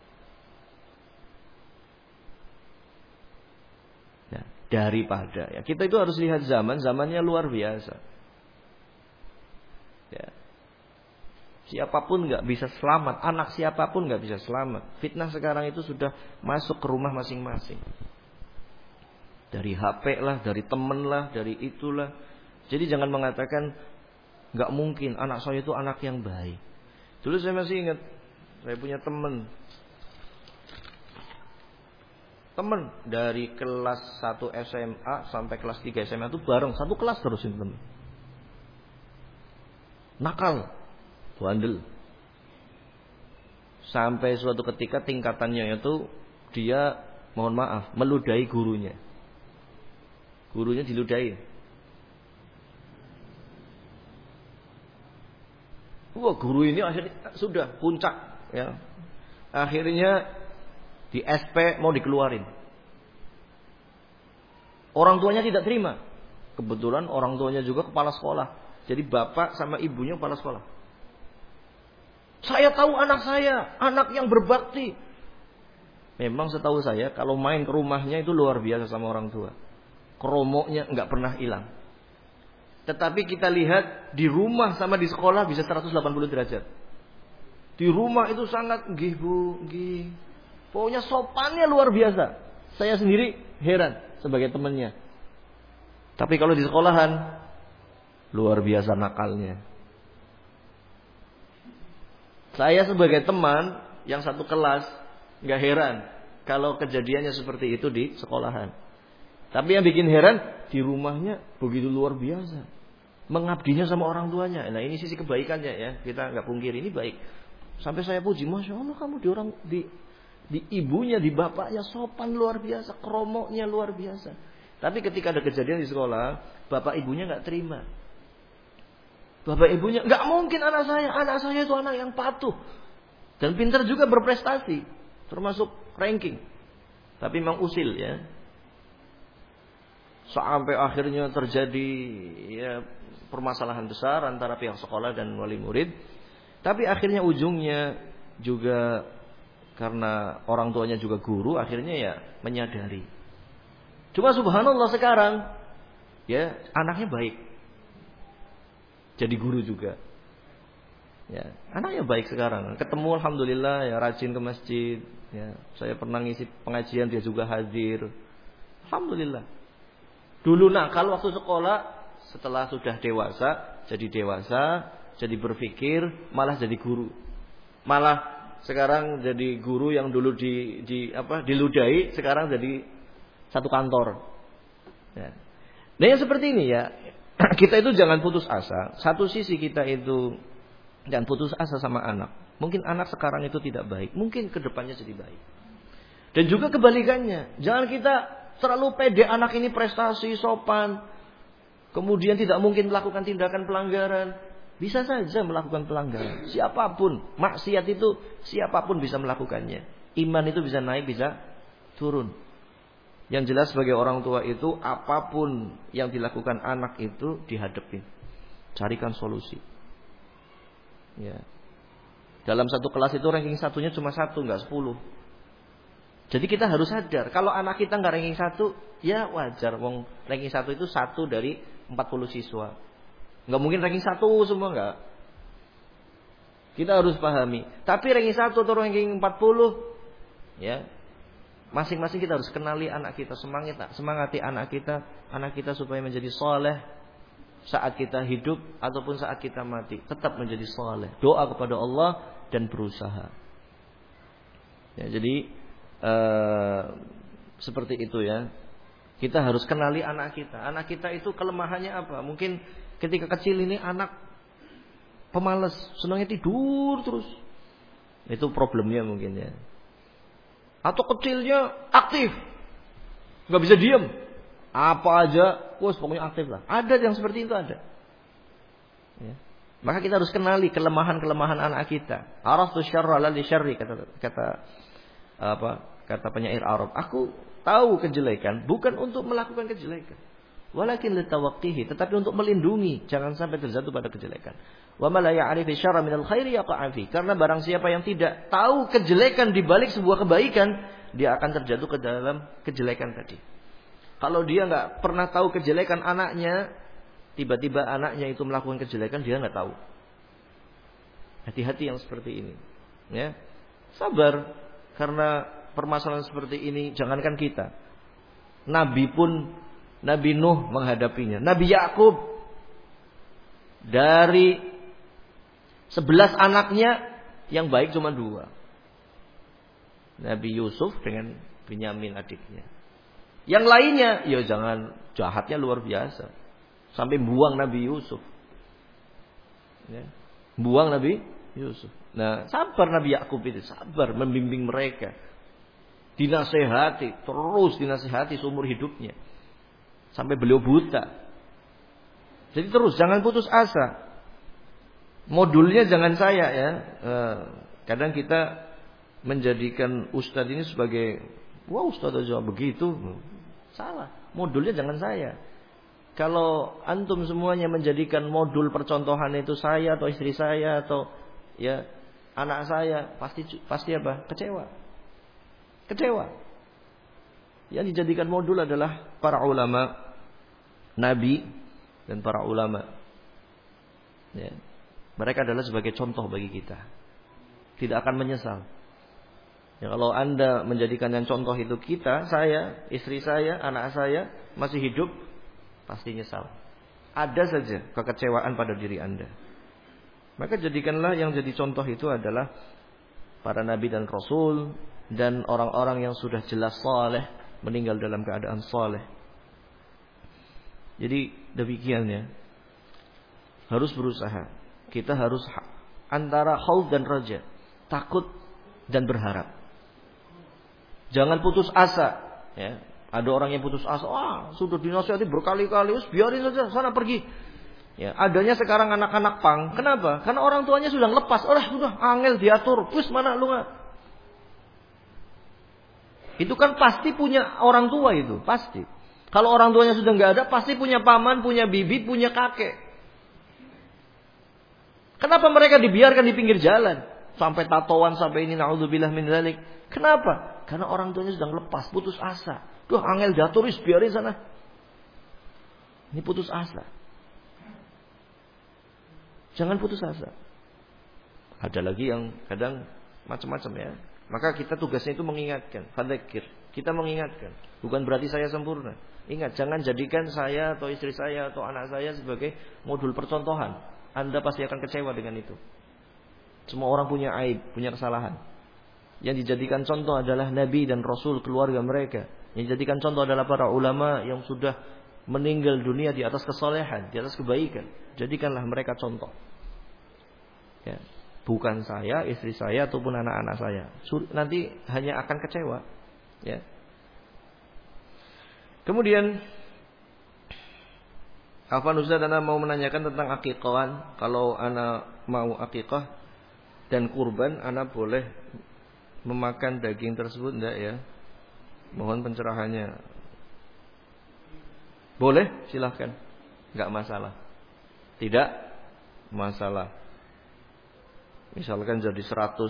Ya, daripada ya kita itu harus lihat zamannya luar biasa. Ya. Siapapun nggak bisa selamat, anak siapapun nggak bisa selamat. Fitnah sekarang itu sudah masuk ke rumah masing-masing. Dari HP lah, dari temen lah, dari itulah. Jadi jangan mengatakan gak mungkin anak saya itu anak yang baik. Dulu saya masih ingat, saya punya teman dari kelas 1 SMA sampai kelas 3 SMA itu bareng, satu kelas terusin teman. Nakal, bandel. Sampai suatu ketika tingkatannya itu dia, mohon maaf, meludahi gurunya. Gurunya diludahi. Wah, guru ini akhirnya sudah puncak, ya. Akhirnya di SP mau dikeluarin. Orang tuanya tidak terima. Kebetulan orang tuanya juga kepala sekolah. Jadi bapak sama ibunya kepala sekolah. Saya tahu anak saya, anak yang berbakti. Memang setahu saya kalau main ke rumahnya itu luar biasa sama orang tua. Kromoknya enggak pernah hilang. Tetapi kita lihat di rumah sama di sekolah bisa 180 derajat. Di rumah itu sangat nggih Bu, nggih. Pokoknya sopannya luar biasa. Saya sendiri heran sebagai temannya. Tapi kalau di sekolahan luar biasa nakalnya. Saya sebagai teman yang satu kelas enggak heran kalau kejadiannya seperti itu di sekolahan. Tapi yang bikin heran di rumahnya begitu luar biasa. Mengabdinya sama orang tuanya. Nah ini sisi kebaikannya ya. Kita nggak pungkiri ini baik. Sampai saya puji, Masya Allah kamu di ibunya, di bapaknya sopan luar biasa. Kromoknya luar biasa. Tapi ketika ada kejadian di sekolah, bapak ibunya nggak terima. Bapak ibunya, nggak mungkin anak saya itu anak yang patuh. Dan pintar juga berprestasi. Termasuk ranking. Tapi memang usil ya. Sampai akhirnya terjadi ya permasalahan besar antara pihak sekolah dan wali murid. Tapi akhirnya ujungnya juga karena orang tuanya juga guru, akhirnya ya menyadari. Cuma subhanallah sekarang ya anaknya baik. Jadi guru juga. Ya, anaknya baik sekarang. Ketemu alhamdulillah ya rajin ke masjid, ya. Saya pernah ngisi pengajian dia juga hadir. Alhamdulillah. Dulu nakal waktu sekolah, setelah sudah dewasa, jadi berpikir, malah jadi guru. Malah sekarang jadi guru yang dulu diludahi, sekarang jadi satu kantor. Ya. Nah yang seperti ini ya, kita itu jangan putus asa. Satu sisi kita itu jangan putus asa sama anak. Mungkin anak sekarang itu tidak baik, mungkin kedepannya jadi baik. Dan juga kebalikannya, jangan kita terlalu pede anak ini prestasi, sopan, kemudian tidak mungkin melakukan tindakan pelanggaran. Bisa saja melakukan pelanggaran. Siapapun, maksiat itu siapapun bisa melakukannya. Iman itu bisa naik, bisa turun. Yang jelas sebagai orang tua itu apapun yang dilakukan anak itu dihadapin. Carikan solusi. Ya. Dalam satu kelas itu ranking satunya cuma 1, enggak 10. Jadi kita harus sadar, kalau anak kita enggak ranking 1, ya wajar. Wong ranking 1 itu 1 dari 40 siswa. Enggak mungkin ranking 1 semua, enggak. Kita harus pahami. Tapi ranking 1 atau ranking 40, ya. Masing-masing kita harus kenali anak kita, semangati anak kita supaya menjadi soleh saat kita hidup ataupun saat kita mati, tetap menjadi soleh. Doa kepada Allah dan berusaha. Ya, jadi seperti itu ya. Kita harus kenali anak kita. Anak kita itu kelemahannya apa? Mungkin ketika kecil ini anak pemalas, senangnya tidur terus. Itu problemnya mungkin ya. Atau kecilnya aktif, nggak bisa diam, apa aja, pokoknya aktif lah. Ada yang seperti itu ada. Ya. Maka kita harus kenali kelemahan-kelemahan anak kita. Araftu syarra la li syarri, kata penyair Arab. Aku tahu kejelekan bukan untuk melakukan kejelekan, walakin litawaqqihi, tetapi untuk melindungi jangan sampai terjatuh pada kejelekan. Wa ma la ya'rifu syarra minal khairi yaqa'a fi. Karena barang siapa yang tidak tahu kejelekan di balik sebuah kebaikan, dia akan terjatuh ke dalam kejelekan tadi. Kalau dia enggak pernah tahu kejelekan anaknya, tiba-tiba anaknya itu melakukan kejelekan, dia enggak tahu. Hati-hati yang seperti ini, ya. Sabar, karena permasalahan seperti ini jangankan kita. Nabi Nuh menghadapinya. Nabi Yakub dari 11 anaknya yang baik cuma 2. Nabi Yusuf dengan Binyamin adiknya. Yang lainnya ya jangan jahatnya luar biasa. Sampai buang Nabi Yusuf. Ya. Buang Nabi Yusuf. Nah, sabar Nabi Yakub itu, sabar membimbing mereka. Dinasehati, terus dinasehati seumur hidupnya. Sampai beliau buta. Jadi terus jangan putus asa. Modulnya jangan saya ya. Kadang kita menjadikan ustadz ini sebagai wah ustadz aja begitu. Salah. Modulnya jangan saya. Kalau antum semuanya menjadikan modul percontohan itu saya atau istri saya atau ya anak saya, pasti apa? Kecewa. Yang dijadikan modul adalah para ulama, nabi dan para ulama. Ya. Mereka adalah sebagai contoh bagi kita. Tidak akan menyesal. Ya, kalau Anda menjadikan yang contoh itu kita, saya, istri saya, anak saya masih hidup, pasti nyesal. Ada saja kekecewaan pada diri Anda. Maka jadikanlah yang jadi contoh itu adalah para nabi dan rasul dan orang-orang yang sudah jelas saleh, meninggal dalam keadaan saleh. Jadi demikiannya. Harus berusaha. Kita harus antara khauf dan raja, takut dan berharap. Jangan putus asa. Ya. Ada orang yang putus asa, sudah dinasihati berkali-kali, biarin saja, sana pergi. Ya, adanya sekarang anak-anak pang. Kenapa? Karena orang tuanya sudah lepas. Sudah angel diatur. Wis mana lu nggak? Itu kan pasti punya orang tua itu, pasti. Kalau orang tuanya sudah nggak ada, pasti punya paman, punya bibi, punya kakek. Kenapa mereka dibiarkan di pinggir jalan? Sampai tatoan, sampai ini, na'udzubillah min dzalik. Kenapa? Karena orang tuanya sedang lepas, putus asa. Duh, angel datoris, biarin sana. Ini putus asa. Jangan putus asa. Ada lagi yang kadang macam-macam ya. Maka kita tugasnya itu mengingatkan. Fadzakir. Kita mengingatkan. Bukan berarti saya sempurna. Ingat, jangan jadikan saya atau istri saya atau anak saya sebagai modul percontohan. Anda pasti akan kecewa dengan itu. Semua orang punya aib, punya kesalahan. Yang dijadikan contoh adalah Nabi dan Rasul, keluarga mereka. Yang dijadikan contoh adalah para ulama yang sudah meninggal dunia di atas kesolehan, di atas kebaikan. Jadikanlah mereka contoh. Ya. Bukan saya, istri saya ataupun anak-anak saya. Nanti hanya akan kecewa. Ya. Kemudian Afwan Ustaz, Ana mau menanyakan tentang akikahan. Kalau Ana mau akikah dan kurban, Ana boleh memakan daging tersebut enggak ya? Mohon pencerahannya. Boleh, silahkan. Enggak masalah. Tidak masalah. Misalkan jadi 100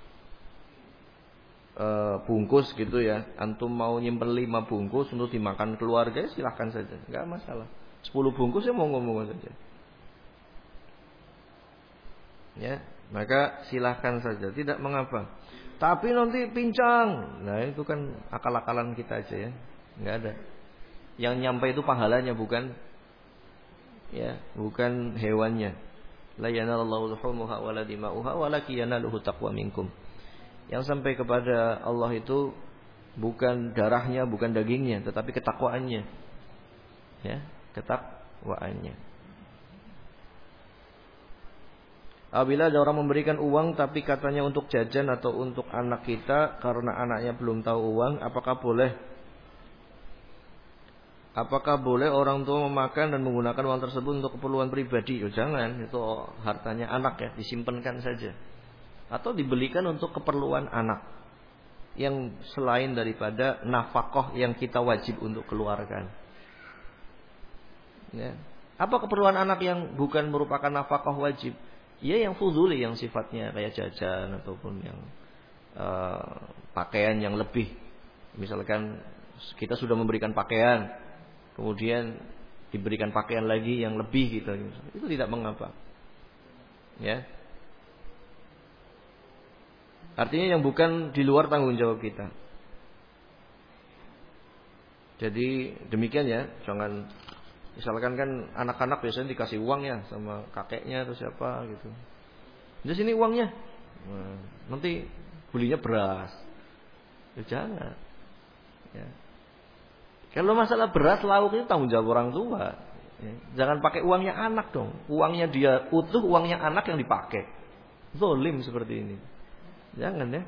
bungkus gitu ya. Antum mau nyimpen 5 bungkus untuk dimakan keluarga, silahkan saja. Enggak masalah. 10 bungkus ya monggo-monggo saja. Ya, maka silahkan saja, tidak mengapa. Tapi nanti pincang. Nah, itu kan akal-akalan kita aja ya. Enggak ada. Yang nyampe itu pahalanya, bukan hewannya. La yanallahu luhumuha wala dima'uha walakin yanaluhu taqwa minkum. Yang sampai kepada Allah itu bukan darahnya, bukan dagingnya, tetapi ketakwaannya. Ya, ketakwaannya. Apabila ada orang memberikan uang tapi katanya untuk jajan atau untuk anak kita karena anaknya belum tahu uang, apakah boleh orang tua memakan dan menggunakan uang tersebut untuk keperluan pribadi? Oh, jangan, itu hartanya anak ya, disimpankan saja. Atau dibelikan untuk keperluan anak yang selain daripada nafkah yang kita wajib untuk keluarkan. Ya. Apa keperluan anak yang bukan merupakan nafkah wajib? Ya, yang fuduli, yang sifatnya kayak jajan ataupun yang pakaian yang lebih. Misalkan kita sudah memberikan pakaian, kemudian diberikan pakaian lagi yang lebih gitu. Itu tidak mengapa. Ya. Artinya yang bukan di luar tanggung jawab kita. Jadi demikian ya, jangan misalkan kan anak-anak biasanya dikasih uang ya sama kakeknya atau siapa gitu. Di sini uangnya. Nah, nanti belinya beras. Ya jangan. Ya. Kalau masalah beras, lauk itu tanggung jawab orang tua. Ya. Jangan pakai uangnya anak dong. Uangnya dia utuh, uangnya anak yang dipakai. Zolim seperti ini. Jangan ya.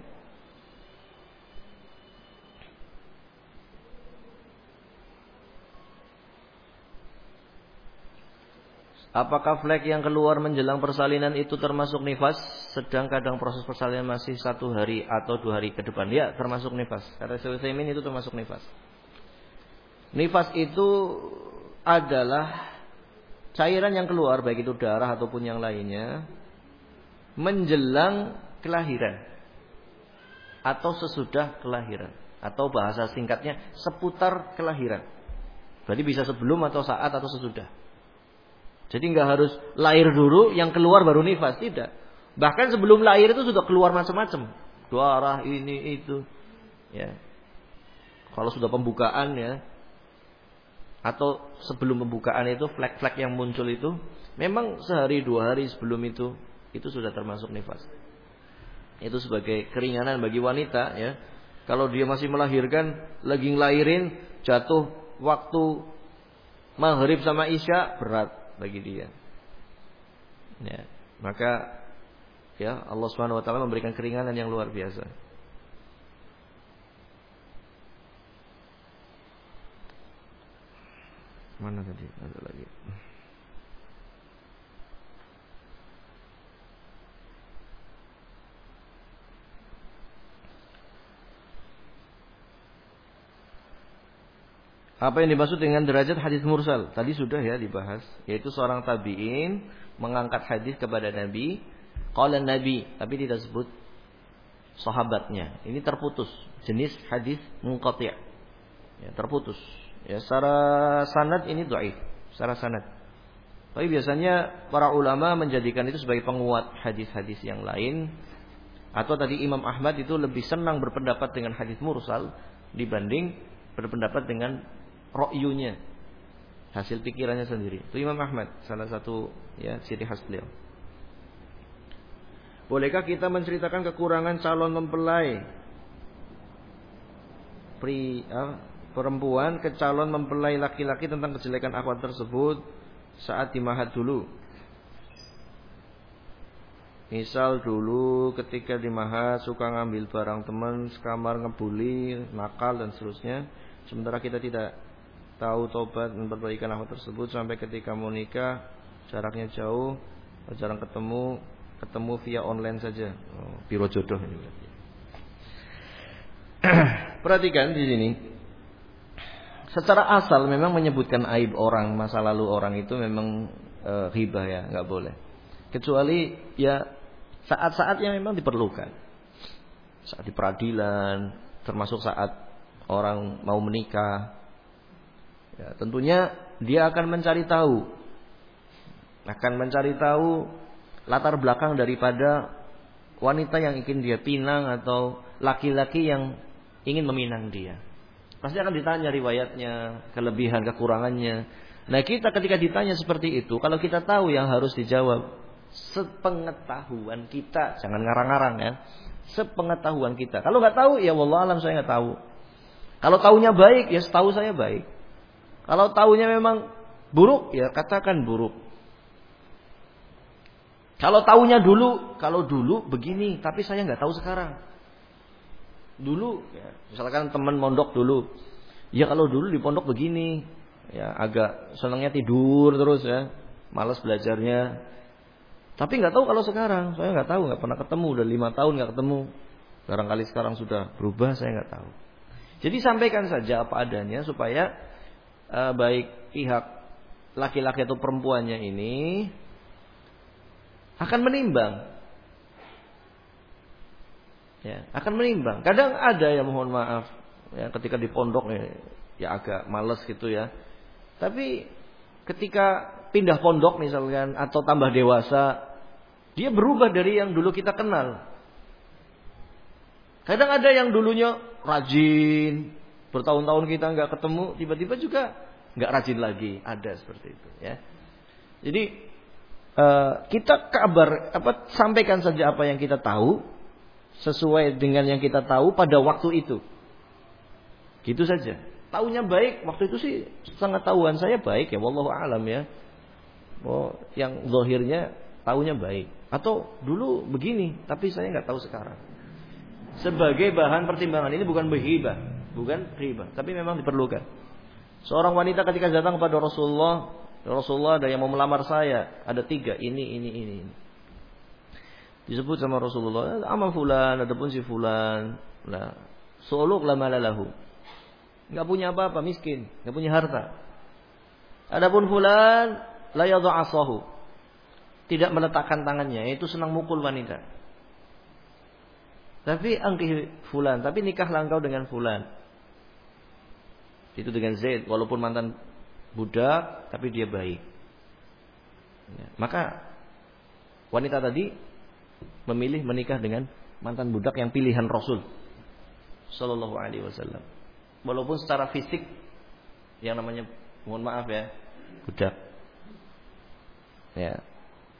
Apakah flek yang keluar menjelang persalinan itu termasuk nifas? Sedang kadang proses persalinan masih 1 hari atau 2 hari ke depan. Ya, termasuk nifas. Kata Syekh Utsaimin itu termasuk nifas. Nifas itu adalah cairan yang keluar, baik itu darah ataupun yang lainnya, menjelang kelahiran atau sesudah kelahiran, atau bahasa singkatnya seputar kelahiran. Berarti bisa sebelum atau saat atau sesudah. Jadi nggak harus lahir dulu yang keluar baru nifas, tidak. Bahkan sebelum lahir itu sudah keluar macam-macam, darah ini itu, ya. Kalau sudah pembukaan ya, atau sebelum pembukaan itu flek-flek yang muncul itu, memang sehari 2 hari sebelum itu sudah termasuk nifas. Itu sebagai keringanan bagi wanita ya. Kalau dia masih melahirkan, lagi ngelahirin, jatuh waktu maghrib sama isya, berat bagi dia. Ya, maka ya Allah Subhanahu wa taala memberikan keringanan yang luar biasa. Mana tadi? Ada lagi. Apa yang dimaksud dengan derajat hadis mursal? Tadi sudah ya dibahas, yaitu seorang tabi'in mengangkat hadis kepada Nabi, qala Nabi, tapi tidak sebut sahabatnya. Ini terputus, jenis hadis munqati'. Ya, terputus. Ya, secara sanad ini dhaif, secara sanad. Tapi biasanya para ulama menjadikan itu sebagai penguat hadis-hadis yang lain. Atau tadi Imam Ahmad itu lebih senang berpendapat dengan hadis mursal dibanding berpendapat dengan ro'yunya, hasil pikirannya sendiri. Itu Imam Ahmad, salah satu ya ciri khas beliau. Bolehkah kita menceritakan kekurangan calon mempelai perempuan ke calon mempelai laki-laki tentang kejelekan akhwat tersebut saat dimahat dulu? Misal dulu ketika dimahat suka ngambil barang teman sekamar, ngebully, nakal dan seterusnya. Sementara kita tidak tahu tobat dan perbaikan akhwat tersebut sampai ketika mau nikah jaraknya jauh, jarang ketemu via online saja. Biro jodoh ini. Perhatikan di sini. Secara asal memang menyebutkan aib orang, masa lalu orang itu memang ghibah ya, enggak boleh. Kecuali ya saat-saat yang memang diperlukan. Saat di peradilan, termasuk saat orang mau menikah. Ya, tentunya dia akan mencari tahu. Latar belakang daripada wanita yang ingin dia pinang atau laki-laki yang ingin meminang dia. Pasti akan ditanya riwayatnya, kelebihan, kekurangannya. Nah, kita ketika ditanya seperti itu, kalau kita tahu yang harus dijawab sepengetahuan kita, jangan ngarang-ngarang ya. Sepengetahuan kita. Kalau nggak tahu, ya wallah alam saya nggak tahu. Kalau tahunya baik, ya setahu saya baik. Kalau tahunya memang buruk, ya katakan buruk. Kalau tahunya kalau dulu begini, tapi saya nggak tahu sekarang. Dulu, ya, misalkan teman mondok dulu, ya kalau dulu di pondok begini, ya agak senangnya tidur terus ya, malas belajarnya. Tapi nggak tahu kalau sekarang, saya nggak tahu, nggak pernah ketemu, udah 5 tahun nggak ketemu. Barangkali sekarang sudah berubah, saya nggak tahu. Jadi sampaikan saja apa adanya supaya baik pihak laki-laki atau perempuannya ini akan menimbang. Ya, akan menimbang. Kadang ada yang mohon maaf, ya ketika di pondok ya agak malas gitu ya. Tapi ketika pindah pondok misalkan atau tambah dewasa, dia berubah dari yang dulu kita kenal. Kadang ada yang dulunya rajin, bertahun-tahun kita nggak ketemu, tiba-tiba juga nggak rajin lagi. Ada seperti itu ya. Jadi kita sampaikan saja apa yang kita tahu sesuai dengan yang kita tahu pada waktu itu. Gitu saja. Taunya baik, waktu itu sih sangat tahuan saya baik ya, wallahu alam ya. Oh, yang zahirnya taunya baik. Atau dulu begini, tapi saya nggak tahu sekarang. Sebagai bahan pertimbangan, ini bukan berghibah, bukan riba, tapi memang diperlukan. Seorang wanita ketika datang kepada Rasulullah, Rasulullah ada yang mau melamar saya, ada 3, ini. Disebut sama Rasulullah, ama fulan, adapun si fulan, nah, suluk la malalahu. Enggak punya apa-apa, miskin, enggak punya harta. Adapun fulan la yadhu asahu. Tidak meletakkan tangannya, yaitu senang mukul wanita. Tapi angkih fulan, tapi nikahlah engkau dengan fulan. Itu dengan Zaid, walaupun mantan budak, tapi dia baik. Ya, maka wanita tadi memilih menikah dengan mantan budak yang pilihan Rasul Sallallahu Alaihi Wasallam. Walaupun secara fisik yang namanya, mohon maaf ya, budak. Ya.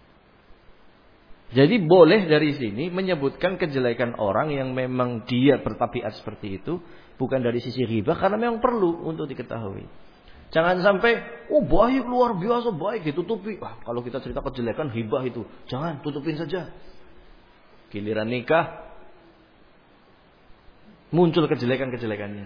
Jadi boleh dari sini menyebutkan kejelekan orang yang memang dia bertabiat seperti itu, bukan dari sisi ghibah, karena memang perlu untuk diketahui. Jangan sampai, oh baik, luar biasa baik, ditutupi. Wah, kalau kita cerita kejelekan ghibah itu, jangan, tutupin saja. Giliran nikah, muncul kejelekan-kejelekannya.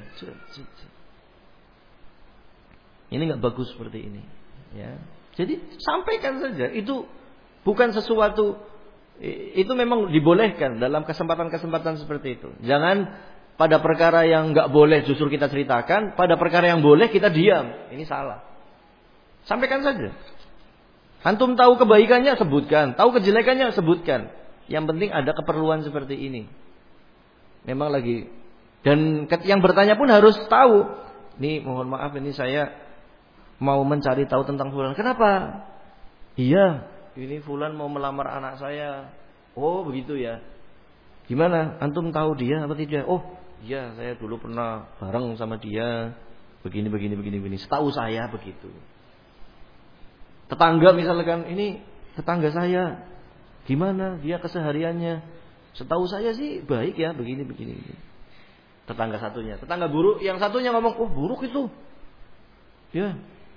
Ini nggak bagus seperti ini. Ya. Jadi sampaikan saja. Itu bukan sesuatu, itu memang dibolehkan dalam kesempatan-kesempatan seperti itu. Jangan pada perkara yang nggak boleh justru kita ceritakan, pada perkara yang boleh kita diam. Ini salah. Sampaikan saja. Antum tahu kebaikannya, sebutkan. Tahu kejelekannya, sebutkan. Yang penting ada keperluan seperti ini. Memang lagi. Dan yang bertanya pun harus tahu. Nih mohon maaf, ini saya mau mencari tahu tentang fulan. Kenapa? Iya, ini fulan mau melamar anak saya. Oh begitu ya. Gimana? Antum tahu dia atau tidak? Oh iya, saya dulu pernah bareng sama dia. Begini. Setahu saya begitu. Tetangga misalkan, ini tetangga saya, gimana dia kesehariannya? Setahu saya sih baik ya, begini. Tetangga satunya, tetangga buruk, yang satunya ngomong, oh buruk itu, ya,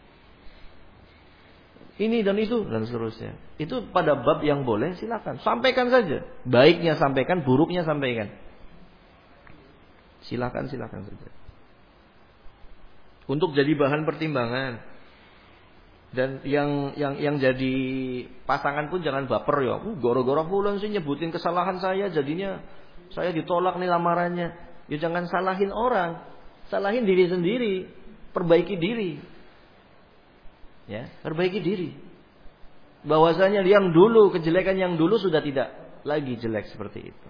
ini dan itu dan seterusnya. Itu pada bab yang boleh silakan, sampaikan saja. Baiknya sampaikan, buruknya sampaikan. Silakan saja. Untuk jadi bahan pertimbangan. Dan yang jadi pasangan pun jangan baper ya. Gara-gara fulan sih nyebutin kesalahan saya, jadinya saya ditolak nih lamarannya. Ya jangan salahin orang, salahin diri sendiri, perbaiki diri. Ya, perbaiki diri. Bahwasanya yang dulu, kejelekan yang dulu sudah tidak lagi jelek seperti itu.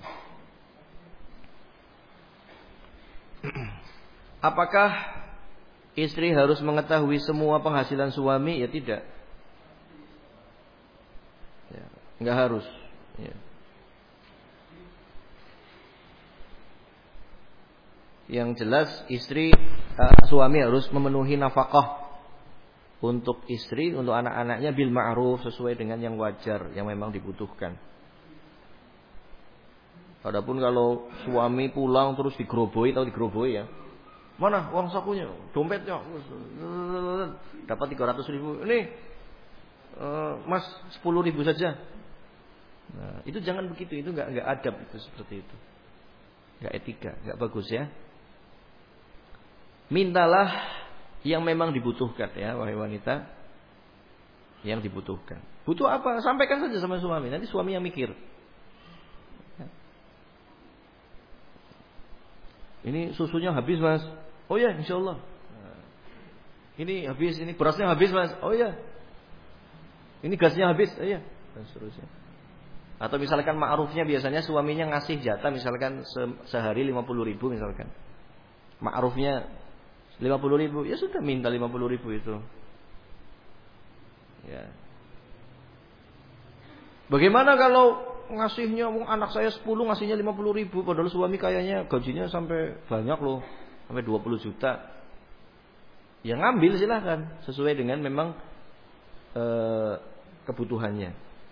Apakah istri harus mengetahui semua penghasilan suami? Ya tidak. Ya, enggak harus. Ya. Yang jelas suami harus memenuhi nafkah untuk istri, untuk anak-anaknya bil ma'ruf, sesuai dengan yang wajar, yang memang dibutuhkan. Adapun kalau suami pulang terus digeroboi ya. Mana uang sakunya, dompetnya, dapat 300.000. Ini mas 10.000 saja. Nah, itu jangan begitu, itu nggak adab itu seperti itu, nggak etika, nggak bagus ya. Mintalah yang memang dibutuhkan ya, wahai wanita, yang dibutuhkan. Butuh apa? Sampaikan saja sama suami. Nanti suami yang mikir. Ini susunya habis mas. Oh ya, insya Allah. Ini habis, ini berasnya habis mas. Oh ya. Ini gasnya habis. Oh ya. Dan seterusnya. Atau misalkan ma'rufnya biasanya suaminya ngasih jatah misalkan sehari 50.000 misalkan. Ma'rufnya 50.000, ya sudah minta 50.000 itu. Ya. Bagaimana kalau ngasihnya anak saya 10 ngasihnya 50.000 padahal suami kayaknya gajinya sampai banyak loh, sampai 20 juta. Ya ngambil silahkan sesuai dengan memang kebutuhannya.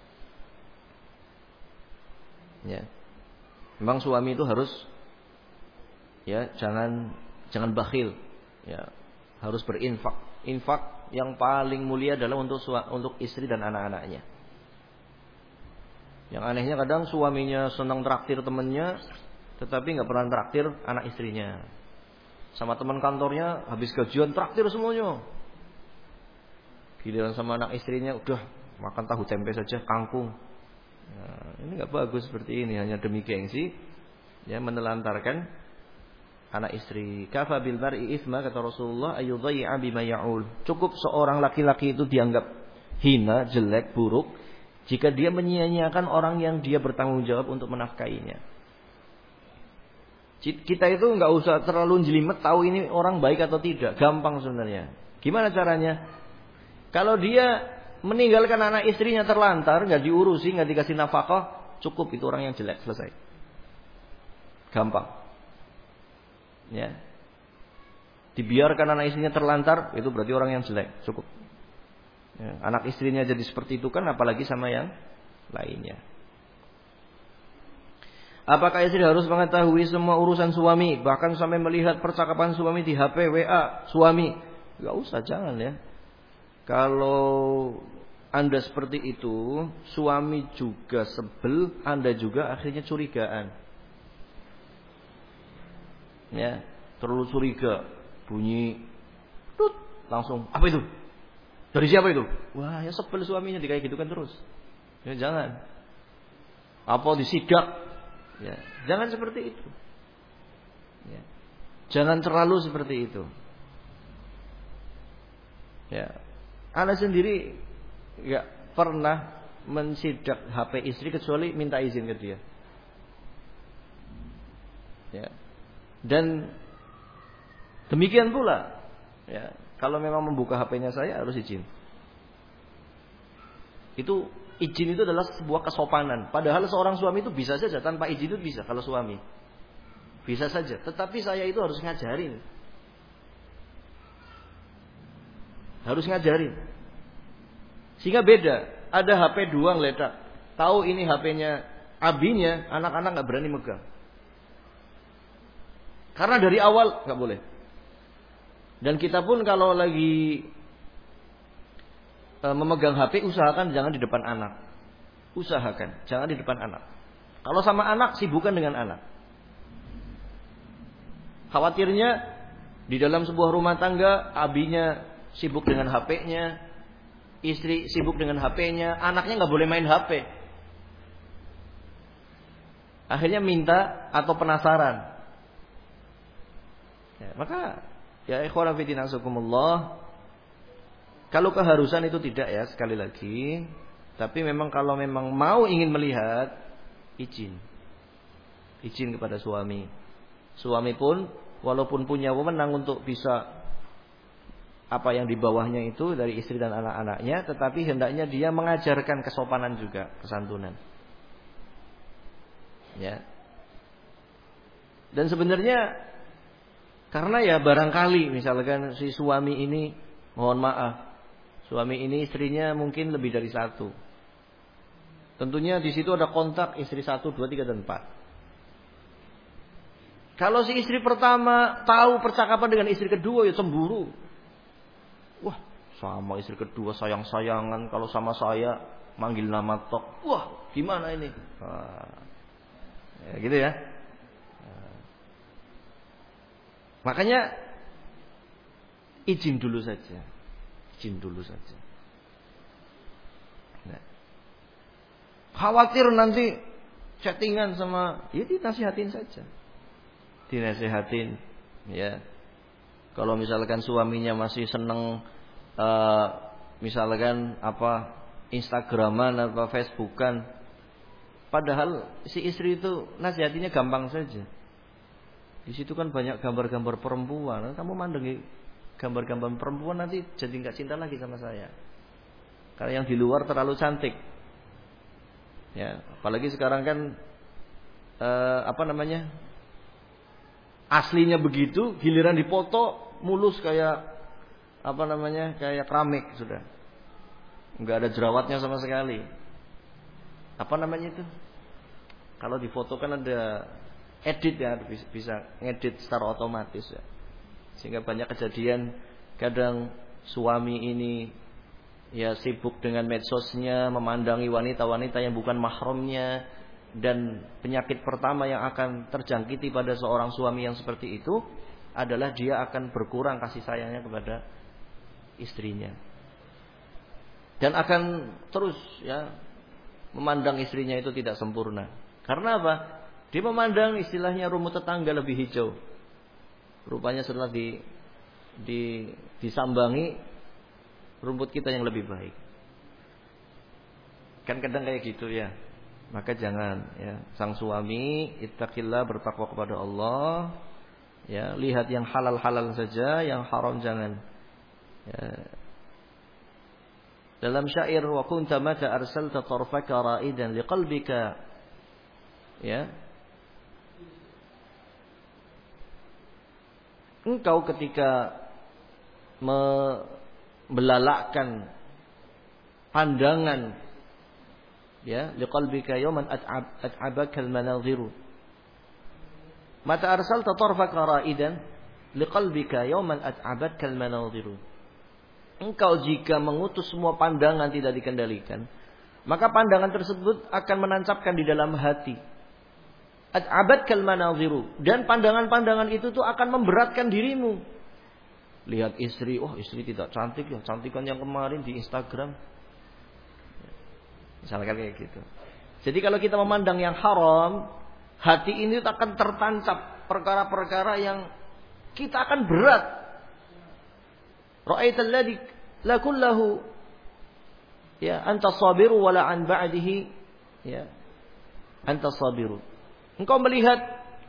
Ya. Memang suami itu harus ya jangan bakhil. Ya, harus berinfak. Infak yang paling mulia adalah untuk istri dan anak-anaknya. Yang anehnya kadang suaminya senang traktir temannya, tetapi nggak pernah traktir anak istrinya. Sama teman kantornya habis gajian traktir semuanya. Giliran sama anak istrinya udah makan tahu tempe saja, kangkung. Nah, ini nggak bagus seperti ini, hanya demi gengsi, ya menelantarkan anak istri. Kafa bil mar'i itsma, kata Rasulullah, ayudhai'a bima ya'ul. Cukup seorang laki-laki itu dianggap hina, jelek, buruk jika dia menyia-nyiakan orang yang dia bertanggung jawab untuk menafkainya. Kita itu nggak usah terlalu jelimet tahu ini orang baik atau tidak, gampang sebenarnya. Gimana caranya? Kalau dia meninggalkan anak istrinya terlantar, nggak diurusi, nggak dikasih nafkah, cukup itu orang yang jelek, selesai. Gampang. Ya. Dibiarkan anak istrinya terlantar, itu berarti orang yang jelek, cukup. Ya, anak istrinya jadi seperti itu kan, apalagi sama yang lainnya. Apakah istri harus mengetahui semua urusan suami, bahkan sampai melihat percakapan suami di HP, WA suami? Gak usah, jangan ya. Kalau Anda seperti itu, suami juga sebel, Anda juga akhirnya curigaan. Ya, terlalu curiga, bunyi, tut, langsung, apa itu? Dari siapa itu? Wah, ya sebel suaminya kayak gitu kan terus. Ya jangan. Apa disidak? Ya, jangan seperti itu. Ya. Jangan terlalu seperti itu. Ya. Ana sendiri nggak pernah mensidak HP istri kecuali minta izin ke dia. Ya. Dan demikian pula, ya, kalau memang membuka HP-nya saya harus izin. Izin itu adalah sebuah kesopanan. Padahal seorang suami itu bisa saja tanpa izin itu bisa kalau suami. Bisa saja. Tetapi saya itu harus ngajarin. Harus ngajarin. Sehingga beda. Ada HP 2 ngeledak. Tahu ini HP-nya abinya, anak-anak nggak berani megang. Karena dari awal nggak boleh. Dan kita pun kalau lagi memegang HP, usahakan jangan di depan anak. Usahakan jangan di depan anak. Kalau sama anak, sibukkan dengan anak. Khawatirnya di dalam sebuah rumah tangga, abinya sibuk dengan HP-nya, istri sibuk dengan HP-nya, anaknya nggak boleh main HP. Akhirnya minta atau penasaran. Ya, maka ya ikhwan fillah nasakumullah, kalau keharusan itu tidak ya, sekali lagi. Tapi memang kalau memang mau ingin melihat, izin kepada suami. Suami pun walaupun punya wewenang untuk bisa apa yang di bawahnya itu dari istri dan anak-anaknya, tetapi hendaknya dia mengajarkan kesopanan juga, kesantunan. Ya. Dan sebenarnya karena ya barangkali misalkan si suami ini, mohon maaf, suami ini istrinya mungkin lebih dari satu. Tentunya di situ ada kontak istri 1, 2, 3 dan 4. Kalau si istri pertama tahu percakapan dengan istri kedua, ya cemburu. Wah, sama istri kedua sayang-sayangan, kalau sama saya manggil nama tok. Wah, gimana ini? Ya, gitu ya. Makanya izin dulu saja. Nah. Khawatir nanti chattingan sama, ya dinasihatin saja. Dinasehatin, ya. Kalau misalkan suaminya masih seneng misalkan apa Instagraman atau Facebookan, padahal si istri itu nasihatinya gampang saja. Di situ kan banyak gambar-gambar perempuan. Kamu mandengi gambar-gambar perempuan nanti jadi nggak cinta lagi sama saya. Karena yang di luar terlalu cantik. Ya, apalagi sekarang kan aslinya begitu, giliran dipoto mulus kayak kayak keramik sudah. Enggak ada jerawatnya sama sekali. Apa namanya itu? Kalau difoto kan ada edit ya, bisa ngedit secara otomatis ya. Sehingga banyak kejadian kadang suami ini ya sibuk dengan medsosnya, memandangi wanita-wanita yang bukan mahramnya. Dan penyakit pertama yang akan terjangkiti pada seorang suami yang seperti itu adalah dia akan berkurang kasih sayangnya kepada istrinya. Dan akan terus ya memandang istrinya itu tidak sempurna. Karena apa? Dia memandang istilahnya rumput tetangga lebih hijau. Rupanya setelah disambangi rumput kita yang lebih baik. Kan kadang kayak gitu ya. Maka jangan ya, sang suami ittaqillah, bertakwa kepada Allah. Ya, lihat yang halal-halal saja, yang haram jangan. Ya. Dalam syair wa kunta mata arsalta tarfaka ra'idan liqalbika, ya. Engkau ketika membelalakkan pandangan, ya, liqalbika yawman at'abaka al-manadhiru. Mata arsalta tarfaka ra'idan liqalbika yawman at'abaka al-manadhiru. Engkau jika mengutus semua pandangan tidak dikendalikan, maka pandangan tersebut akan menancapkan di dalam hati. At'abaka al-manadhiru, dan pandangan-pandangan itu tuh akan memberatkan dirimu. Lihat istri, oh istri tidak cantik ya, cantikan yang kemarin di Instagram. Misalkan kayak gitu. Jadi kalau kita memandang yang haram, hati ini akan tertancap perkara-perkara yang kita akan berat. Ra'aital ladzi la kullahu ya anta sabiru wala an ba'dihi ya anta sabiru. Engkau melihat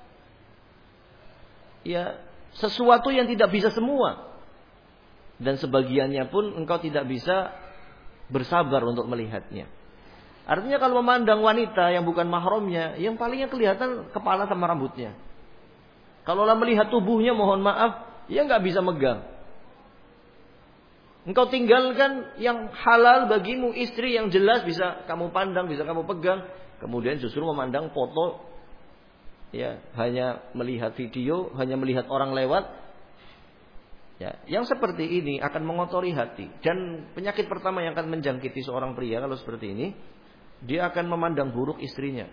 ya sesuatu yang tidak bisa semua, dan sebagiannya pun engkau tidak bisa bersabar untuk melihatnya. Artinya kalau memandang wanita yang bukan mahramnya, yang palingnya kelihatan kepala sama rambutnya. Kalau melihat tubuhnya, mohon maaf, ya nggak bisa megang. Engkau tinggalkan yang halal bagimu, istri yang jelas bisa kamu pandang, bisa kamu pegang. Kemudian justru memandang foto, ya hanya melihat video, hanya melihat orang lewat. Ya, yang seperti ini akan mengotori hati. Dan penyakit pertama yang akan menjangkiti seorang pria kalau seperti ini, dia akan memandang buruk istrinya.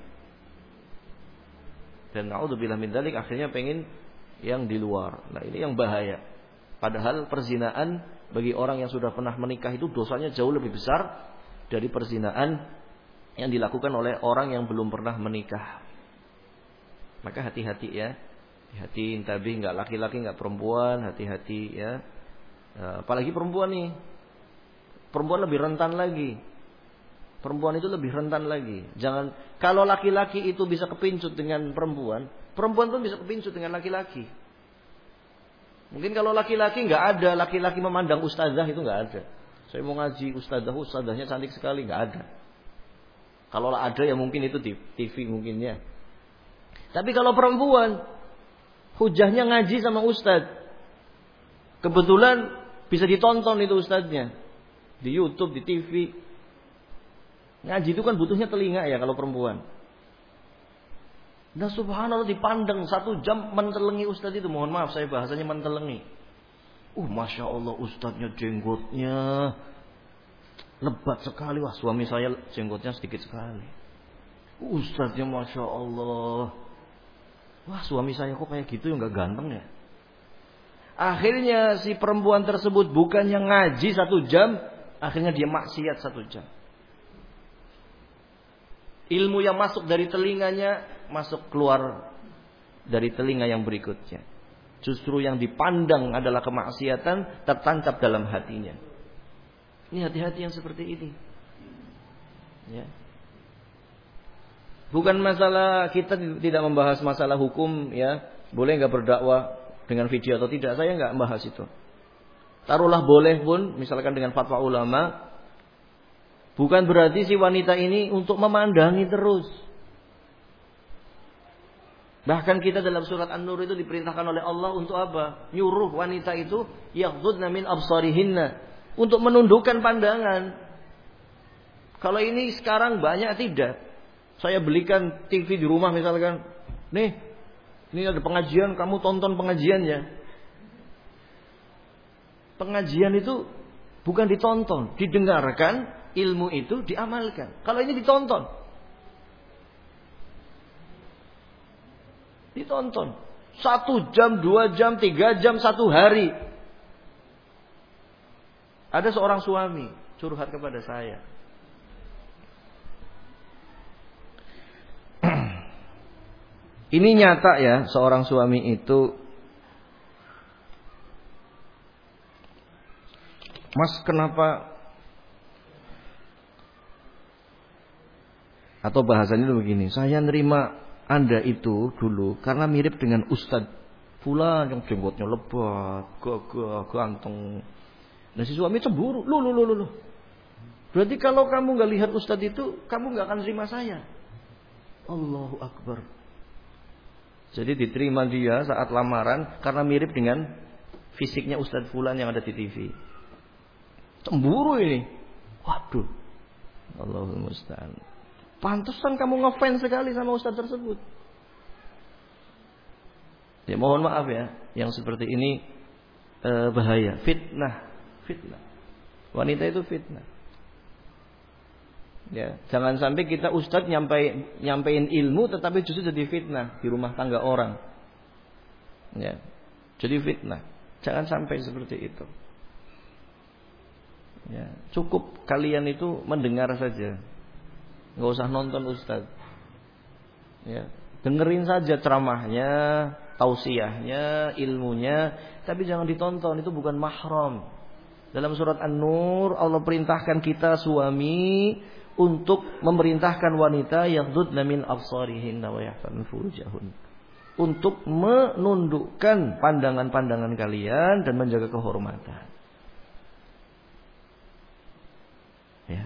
Dan naudzubillah min dzalik, akhirnya pengen yang di luar. Nah, ini yang bahaya. Padahal perzinaan bagi orang yang sudah pernah menikah itu dosanya jauh lebih besar dari perzinaan yang dilakukan oleh orang yang belum pernah menikah. Maka hati-hati ya. Hati-hati, intabih, enggak laki-laki, enggak perempuan, hati-hati ya. Apalagi perempuan nih. Perempuan lebih rentan lagi. Perempuan itu lebih rentan lagi. Jangan, kalau laki-laki itu bisa kepincut dengan perempuan, perempuan pun bisa kepincut dengan laki-laki. Mungkin kalau laki-laki nggak ada, laki-laki memandang ustazah itu nggak ada. Saya mau ngaji ustazahnya cantik sekali, nggak ada. Kalau ada ya mungkin itu di TV mungkinnya. Tapi kalau perempuan, hujahnya ngaji sama ustaz. Kebetulan bisa ditonton itu ustaznya di YouTube, di TV. Ngaji itu kan butuhnya telinga ya kalau perempuan. Nah subhanallah dipandang 1 jam mentelengi ustaz itu. Mohon maaf saya bahasanya mentelengi. Masya Allah ustaznya jenggotnya lebat sekali. Wah suami saya jenggotnya sedikit sekali. Ustaznya Masya Allah. Wah suami saya kok kayak gitu ya, gak ganteng ya. Akhirnya si perempuan tersebut bukan yang ngaji 1 jam, akhirnya dia maksiat 1 jam. Ilmu yang masuk dari telinganya masuk keluar dari telinga yang berikutnya. Justru yang dipandang adalah kemaksiatan tertancap dalam hatinya. Ini hati-hati yang seperti ini. Ya. Bukan masalah, kita tidak membahas masalah hukum ya, boleh nggak berdakwah dengan video atau tidak. Saya nggak membahas itu. Taruhlah boleh pun, misalkan dengan fatwa ulama. Bukan berarti si wanita ini untuk memandangi terus. Bahkan kita dalam surat An-Nur itu diperintahkan oleh Allah untuk apa? Nyuruh wanita itu yaghdudna min absarihinna, untuk menundukkan pandangan. Kalau ini sekarang banyak tidak. Saya belikan TV di rumah misalkan. Nih, ini ada pengajian, kamu tonton pengajiannya. Pengajian itu bukan ditonton, didengarkan. Ilmu itu diamalkan. Kalau ini ditonton. Ditonton. 1 jam, 2 jam, 3 jam, 1 hari. Ada seorang suami curhat kepada saya. Ini nyata ya, seorang suami itu, Mas kenapa, atau bahasanya itu begini, saya nerima Anda itu dulu karena mirip dengan Ustadz Fulan yang jenggotnya lebat, gagah, ganteng. Nah si suami cemburu, loh. Berarti kalau kamu nggak lihat Ustadz itu, kamu nggak akan terima saya. Allahu Akbar. Jadi diterima dia saat lamaran karena mirip dengan fisiknya Ustadz Fulan yang ada di TV. Cemburu ini. Waduh. Allahul musta'an. Pantesan kamu ngefans sekali sama ustaz tersebut. Ya mohon maaf ya, yang seperti ini bahaya, fitnah. Wanita itu fitnah. Ya, jangan sampai kita ustaz nyampein ilmu tetapi justru jadi fitnah di rumah tangga orang. Ya. Jadi fitnah. Jangan sampai seperti itu. Ya, cukup kalian itu mendengar saja. Nggak usah nonton ustaz. Ya, dengerin saja ceramahnya, tausiahnya, ilmunya, tapi jangan ditonton, itu bukan mahram. Dalam surat An-Nur Allah perintahkan kita suami untuk memerintahkan wanita yaghdudna min absarihinna wa yahfazna furujahun, untuk menundukkan pandangan-pandangan kalian dan menjaga kehormatan. Ya.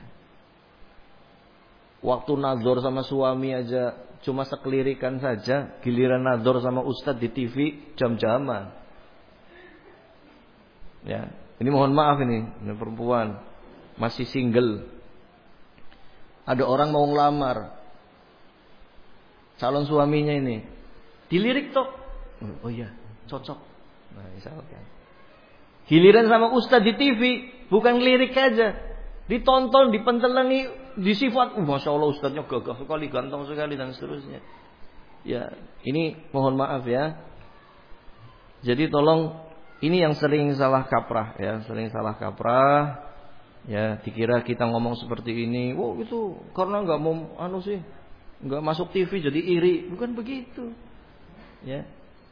Waktu nadzor sama suami aja cuma sekelirikan saja, giliran nadzor sama ustadz di TV jam-jaman. Ya, ini mohon maaf ini perempuan masih single. Ada orang mau ngelamar calon suaminya ini, dilirik toh. Oh iya, cocok. Nah, misalkan. Giliran sama ustadz di TV, bukan lirik aja, ditonton, dipentelengi, disifat, masya Allah ustadznya gagah sekali, ganteng sekali dan seterusnya. Ya, ini mohon maaf ya. Jadi tolong, ini yang sering salah kaprah ya, sering salah kaprah. Ya, dikira kita ngomong seperti ini, wow itu karena nggak mau nggak masuk TV jadi iri, bukan begitu. Ya.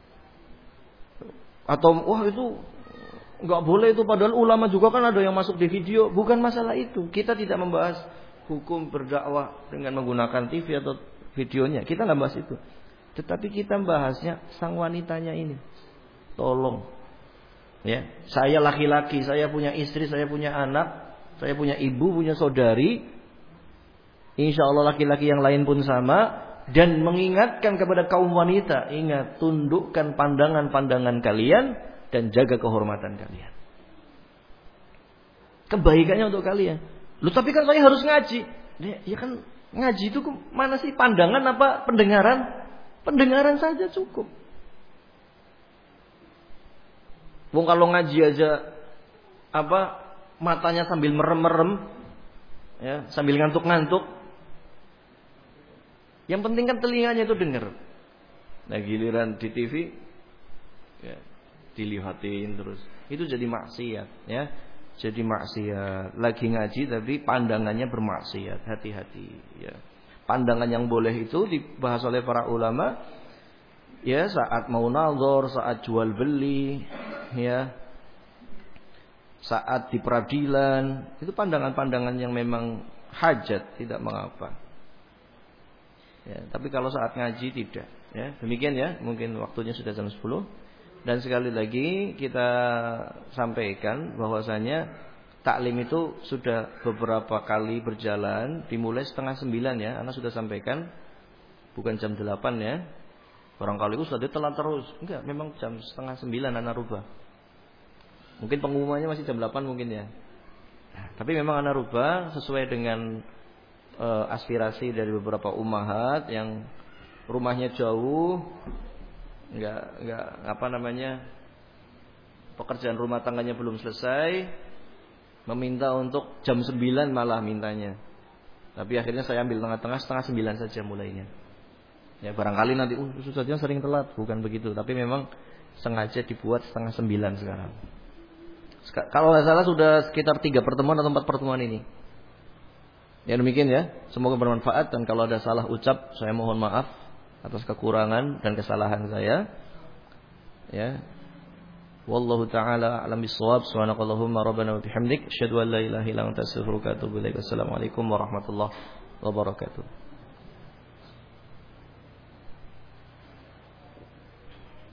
Atau wah itu nggak boleh itu, padahal ulama juga kan ada yang masuk di video, bukan masalah itu. Kita tidak membahas hukum berdakwah dengan menggunakan TV atau videonya, kita nggak bahas itu. Tetapi kita membahasnya sang wanitanya ini. Tolong, ya, saya laki-laki, saya punya istri, saya punya anak. Saya punya ibu, punya saudari. Insya Allah laki-laki yang lain pun sama. Dan mengingatkan kepada kaum wanita, ingat, tundukkan pandangan-pandangan kalian dan jaga kehormatan kalian. Kebaikannya untuk kalian. Loh tapi kan saya harus ngaji. Ya kan ngaji itu mana sih, pandangan apa pendengaran? Pendengaran saja cukup. Wong kalau ngaji aja matanya sambil merem-merem, ya, sambil ngantuk-ngantuk. Yang penting kan telinganya itu dengar. Nah giliran di TV, ya, dilihatin terus, itu jadi maksiat, ya, jadi maksiat. Lagi ngaji tapi pandangannya bermaksiat, hati-hati. Ya. Pandangan yang boleh itu dibahas oleh para ulama, ya, saat mau nazar, saat jual beli, ya. Saat di peradilan, itu pandangan-pandangan yang memang hajat, tidak mengapa. Ya, tapi kalau saat ngaji tidak. Ya, demikian ya, mungkin waktunya sudah jam 10. Dan sekali lagi kita sampaikan bahwasanya taklim itu sudah beberapa kali berjalan, dimulai 8:30 ya, Anda sudah sampaikan, bukan jam 8 ya. Barangkali itu sudah telat terus. Enggak, memang jam 8:30 Anda rubah. Mungkin pengumumannya masih jam 8 mungkin ya. Tapi memang anak rubah sesuai dengan aspirasi dari beberapa ummahat yang rumahnya jauh, enggak pekerjaan rumah tangganya belum selesai, meminta untuk jam 9 malah mintanya. Tapi akhirnya saya ambil tengah-tengah, 8:30 saja mulainya. Ya barangkali nanti saja sering telat, bukan begitu. Tapi memang sengaja dibuat 8:30 sekarang. Kalau nggak salah sudah sekitar 3 pertemuan atau 4 pertemuan ini. Ya demikian ya. Semoga bermanfaat, dan kalau ada salah ucap saya mohon maaf atas kekurangan dan kesalahan saya. Ya. Wallahu taala a'lam bissawab. Subhanakallahumma rabbana wa bihamdik asyhadu an la ilaha illa anta astaghfiruka wa atubu ilaik. Assalamualaikum warahmatullahi wabarakatuh.